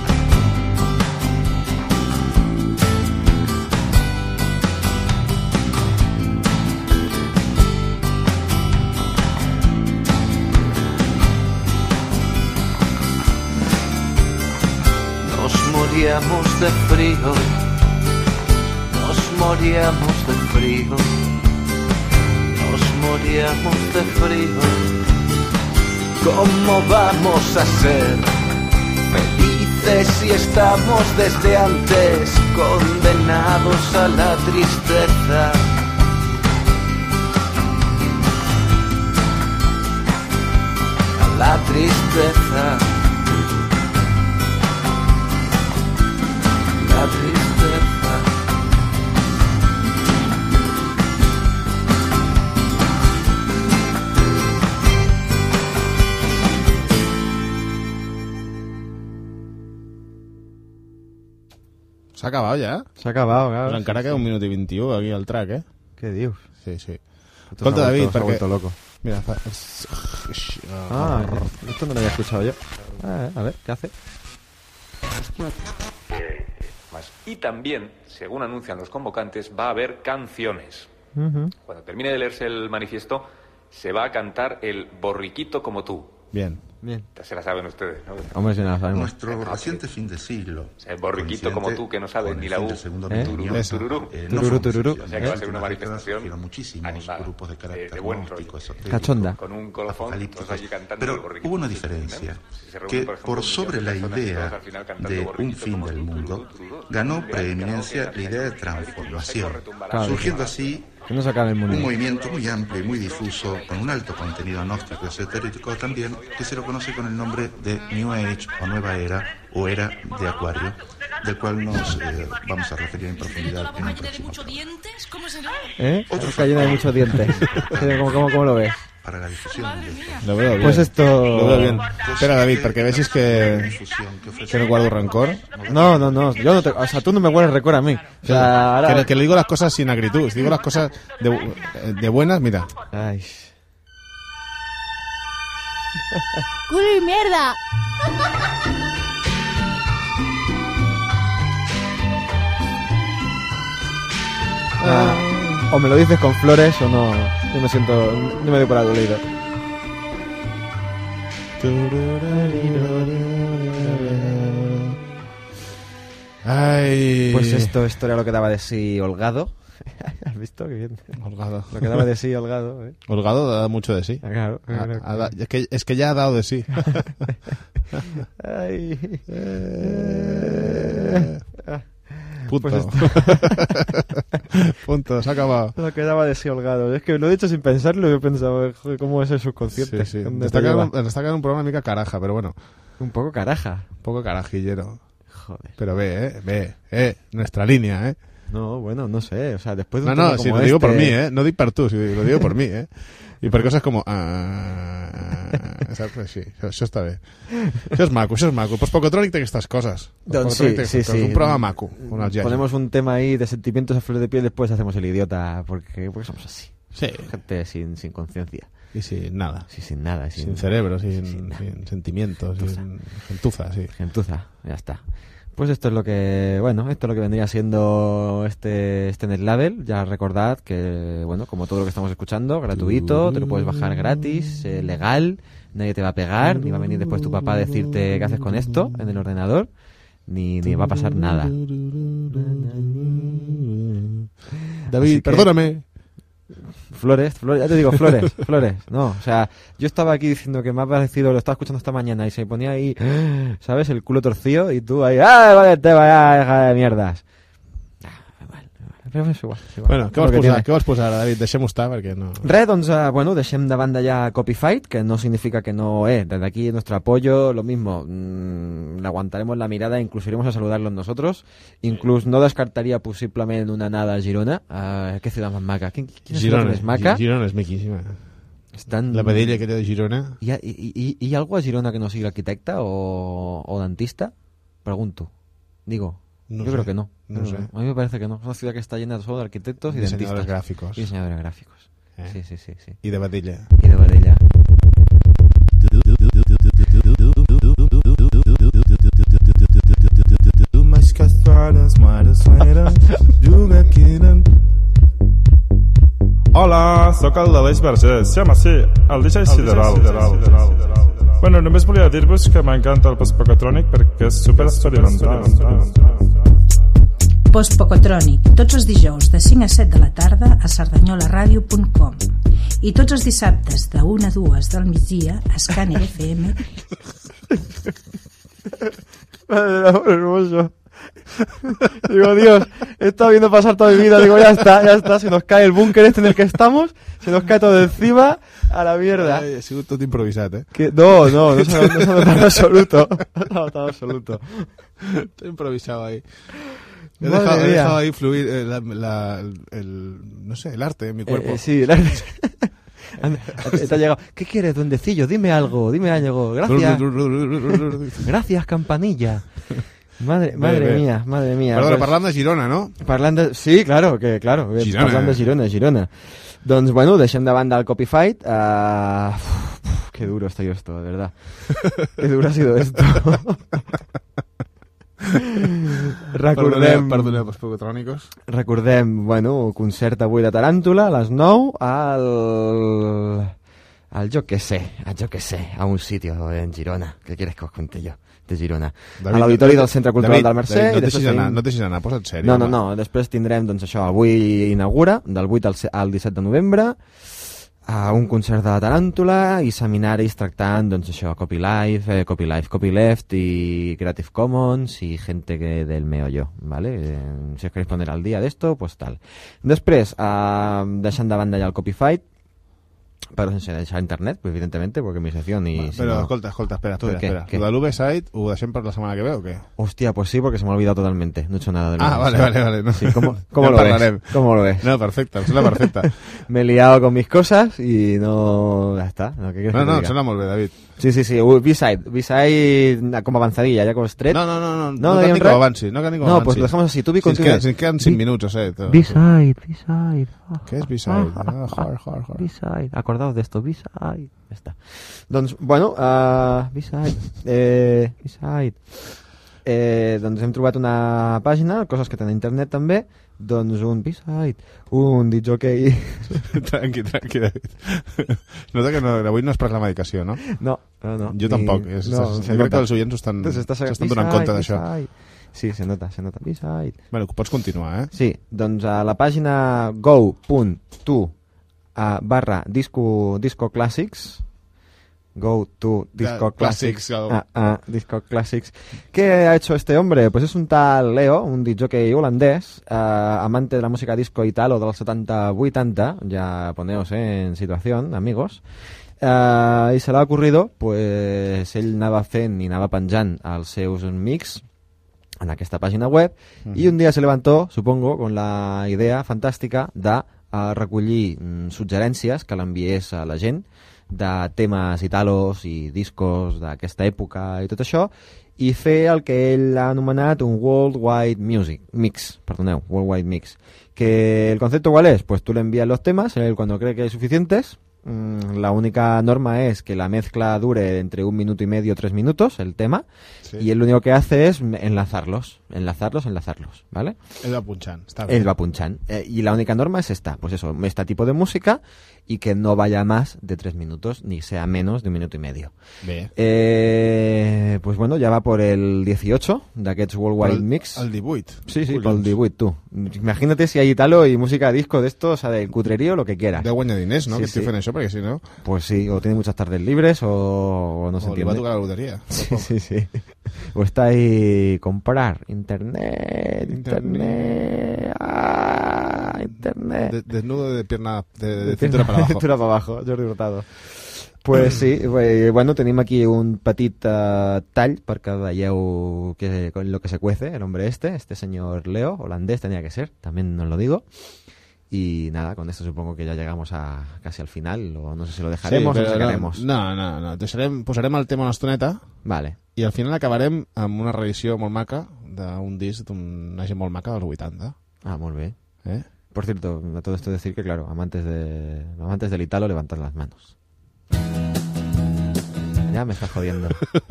Nos moríamos de frío, nos moríamos de frío, nos moríamos de frío. ¿Cómo vamos a ser felices si estamos desde antes condenados a la tristeza? A la tristeza. La tristeza. S'ha acabat ja? S'ha acabat, claro. Pues encara queda 1 minut i 21 aquí al track, eh? Què dius? Sí, sí. Escolta, David, perquè... perquè... Loco. Mira, esto no lo había escuchado yo. A ver, ¿qué hace? Y también, según anuncian los convocantes, va a haber canciones. Cuando termine de leerse el manifiesto, se va a cantar el Borriquito como tú. Bien. Bien. Ya se la saben ustedes, ¿no? Hombre, si no la sabemos. Nuestro reciente fin de siglo. O sea, el Borriquito como tú, que no sabe ni la U. Tururú. Tururú. O sea, que va a ser una manifestación muchísimos grupos de carácter de buen gnóstico, esotérico, Cachonda. con un colofón, todos allí cantando el pero Borriquito. hubo una diferencia, que por sobre la idea de un fin del mundo, ganó preeminencia la idea de transformación, surgiendo así que no se acabe el mundo. Un movimiento muy amplio y muy difuso, con un alto contenido gnóstico y esotérico también, que se lo conoce con el nombre de New Age o Nueva Era o Era de Acuario, del cual nos vamos a referir en profundidad en el próximo. Está llena de muchos dientes. ¿Cómo lo ves? Para la difusión lo veo bien. Pues esto... Lo veo bien. Espera, David, perquè vegis que no guardo rencor. No, yo no te... O sea, tú no me guardas rencor a mí. O sea, ahora... que le digo las cosas sin agritud. Digo las cosas de buenas, mira. Ay. ¡Culo y mierda! O me lo dices con flores o no. Yo me siento... No me doy por adolido. Ay. Pues esto era lo que daba de sí Holgado. ¿Has visto? Qué bien. Holgado. Lo que daba de sí Holgado, ¿eh? Holgado da mucho de sí. Claro. Es que ya ha dado de sí. Ay. Punto. Pues Punto, se ha acabado. Lo que daba de sí Holgado. Es que lo he dicho sin pensarlo y he pensado, joder, ¿cómo es el subconsciente? Sí. Está quedando un programa mica caraja, pero bueno. Un poco caraja. Un poco carajillero. Joder. Pero ve, nuestra línea, No, bueno, no sé, o sea, después de un si lo digo por mí, no dic per tu, si lo digo por mí, I per coses com... saps? Sí, això està bé. Això és maco. Pues Pocotrònic té aquestes coses. Doncs sí. Un programa maco. Ponemos un tema ahí de sentimientos a flor de piel y después hacemos el idiota, porque somos así. Sí. Gente sin conciencia. Y sin nada. Sí, sin nada. Sin cerebro, sin sentimientos, sin gentuza, sí. Gentuza, ya está. Pues esto es lo que vendría siendo este NetLabel. Ya recordad que, bueno, como todo lo que estamos escuchando, gratuito, te lo puedes bajar gratis, legal, nadie te va a pegar, ni va a venir después tu papá a decirte qué haces con esto en el ordenador, ni va a pasar nada. David, perdóname. Flores, ya te digo, flores. No, o sea, yo estaba aquí diciendo que me ha parecido, lo estaba escuchando esta mañana y se ponía ahí, ¿sabes? El culo torcido y tú ahí, vale, te vaya, deja de mierdas. Però és igual. Bueno, què vols posar, David? Deixem-ho estar, perquè no... Res, doncs, deixem de banda ja Copyfight, que no significa que no... desde aquí nuestro apoyo, lo mismo, le aguantaremos la mirada, incluso iremos a saludarlos nosotros, incluso no descartaría posiblemente una nada a Girona. ¿Qué ciudad más maca? ¿Quién es Girona es maca? Girona és miquíssima. La vedella aquella de Girona. Hi ha algú a Girona que no sigui arquitecte o dentista? Pregunto. Digo. No Yo sé. creo que no. No sé. A mí me parece que no. Es una ciudad que está llena solo de arquitectos y Diseñadores dentistas. gráficos. Y diseñadores gráficos. Sí. I de vedella. Y de vedella. Mais castradas, mares mares, jugaquiren. Hola, sóc el de l'Eix Vergés. Sí, home, sí, el DJ Sideral. Bueno, només volia dir-vos que m'encanta el postpocatrònic perquè és super experimental. Postpocatrònic, tots els dijous de 5 a 7 de la tarda a sardanyolaradio.com i tots els dissabtes de 1 a 2 del migdia a Scanner FM. Hermoso. Digo, Dios, he estado viendo pasar toda mi vida. Digo, ya está, se nos cae el búnker este en el que estamos, se nos cae todo encima, a la mierda. Ai, ha sigut tot improvisat, eh? No se nota en absoluto. No se nota en absoluto. He improvisado ahí. He Madre dejado mía. ahí fluir no sé, el arte en mi cuerpo. Sí, el arte. Te ha llegado. ¿Qué quieres, duendecillo? Dime algo. Gracias. Gracias, campanilla. Madre mía. Perdona, parlant de Girona, no? Sí, claro. Girona. Parlant de Girona. Doncs, bueno, deixem de banda el Copyfight. Qué duro estoy esto, de verdad. Qué duro ha sido esto. Perdoneu els pocotrònicos. Recordem, bueno, concert avui de Taràntula a les 9 al yo que sé, a un sitio en Girona. ¿Qué quieres que os cuente yo de Girona? David, a l'auditori del Centre Cultural del Mercè. No et deixis anar, posa't sèrio. No, després tindrem, doncs això, avui inaugura, del 8 al 17 de novembre, un concert de Taràntula i seminaris tractant, doncs això, Copylife, Copyleft y Creative Commons y gente del meollo, ¿vale? Si os queréis poner al día de esto, pues tal. Després, deixant de banda ja el Copyfight, però sense deixar internet, pues, evidentemente, porque mi sección y... Pero, escolta, espera. ¿Qué? ¿Lo del V-Side ho deixem per la semana que ve o qué? Hostia, pues sí, porque se me ha olvidado totalmente. No he hecho nada del vale. No. Sí, ¿cómo ya lo parlarem. ves? ¿Cómo lo ves? No, perfecte, em sembla perfecte. Me he liado con mis cosas y no... Ya está. No, ¿qué quieres que te em diga? sembla molt bé, David. Sí. B-side com avanzadilla, ya como estret. No cal ni que ho avanci. No, pues lo dejamos así. Tú continúa. Si quedan 5 minuts o 7. B-side. ¿Qué es B-side? Hard. B-side. Acordaos de esto, B-side. Ya está. Doncs, bueno, B-side. Doncs hem trobat una pàgina, coses que tenen a internet també, doncs un B-side, un disjockey... Tranqui, David. Nota que avui no has pres la medicació, no? No. Jo tampoc. Jo crec que els oients s'estan donant compte d'això. Sí, se nota. B-side. Bueno, pots continuar, eh? Sí, doncs a la pàgina go.to/disco clàssics, Go to Disco Classics. Disco Classics. ¿Qué ha hecho este hombre? Pues es un tal Leo, un disjockey holandés, amante de la música disco italo de los 70-80, ya poneos en situación, amigos. Y se le ha ocurrido, pues ell anava fent i anava penjant els seus mix en aquesta pàgina web, y un día se levantó, supongo, con la idea fantàstica de recollir suggerències que l'enviés a la gent de temes italos i discos d'aquesta època i tot això, i fer el que ell ha anomenat un Worldwide Mix. Que el concepto ¿cuál es? Pues tú le envías los temas, él cuando cree que hay suficientes, la única norma es que la mezcla dure entre 1 minuto y medio, 3 minutos, el tema, sí. Y él lo único que hace es enlazarlos, ¿vale? Él va punchant, está bien. Él va punchant. Y la única norma es esta, pues eso, este tipo de música y que no vaya más de 3 minutos, ni sea menos de 1 minuto y medio. Bé. Pues bueno, ya va por el 18 d'aquests Worldwide Mix. El 18. Sí, por el 18, tú. Imagínate si hay italo y música disco de esto, o sea, de cutrerío, lo que quieras. De guanyar diners, ¿no? Sí, que estic fent això, perquè si no... Pues sí, o tiene muchas tardes libres o no se entiende. O le va a tocar la lotería. Sí. O está ahí comprar internet. Desnudo de pierna, de cintura para abajo. Cintura para abajo, Jordi Hurtado. Pues sí, bueno, tenim aquí un petit tall perquè veieu lo que se cuece el hombre este señor Leo, holandés tenía que ser, también os lo digo. Y nada, con esto supongo que ya llegamos a casi al final, o no sé si lo dejaremos o lo sacaremos. No. Posarem el tema una estoneta. Vale. I al final acabarem amb una reedició molt maca d'un disc d'una gent molt maca dels 80. Ah, molt bé. Por cierto, a todo esto decir que, claro, amantes del Italo, levantad las manos. Ya me estás jodiendo.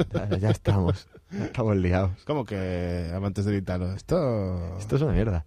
Ya estamos liados. ¿Cómo que amantes del Italo? Esto es una mierda.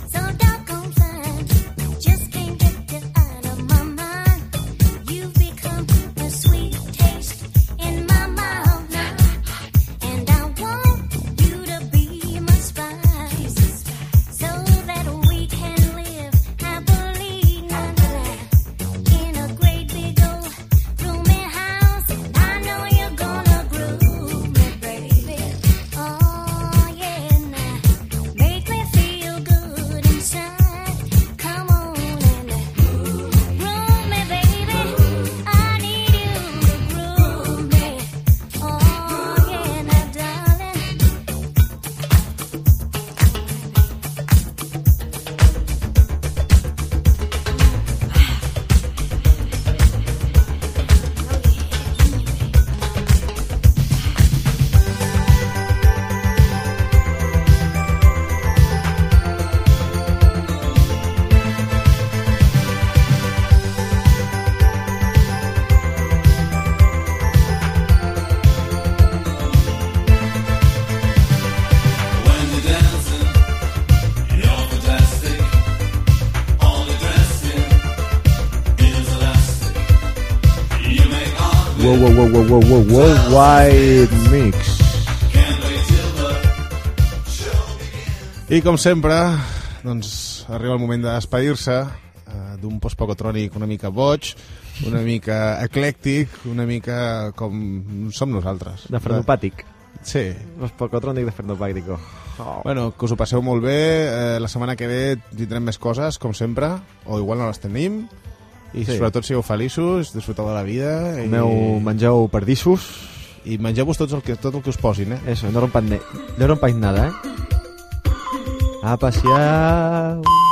You've become Worldwide Mix. I com sempre, doncs arriba el moment de despedir-se d'un post-pocotrònic una mica boig, una mica eclèctic, una mica com som nosaltres. De frenopàtic. Sí. Post-pocotrònic de frenopàtico. Bueno, que us ho passeu molt bé. La setmana que ve tindrem més coses, com sempre, o igual no les tenim. I sobretot sigueu feliços, disfruteu de la vida. Mengeu pardissos. I mengeu-vos tot el que us posin, Eso, no rompáis nada, A pasear.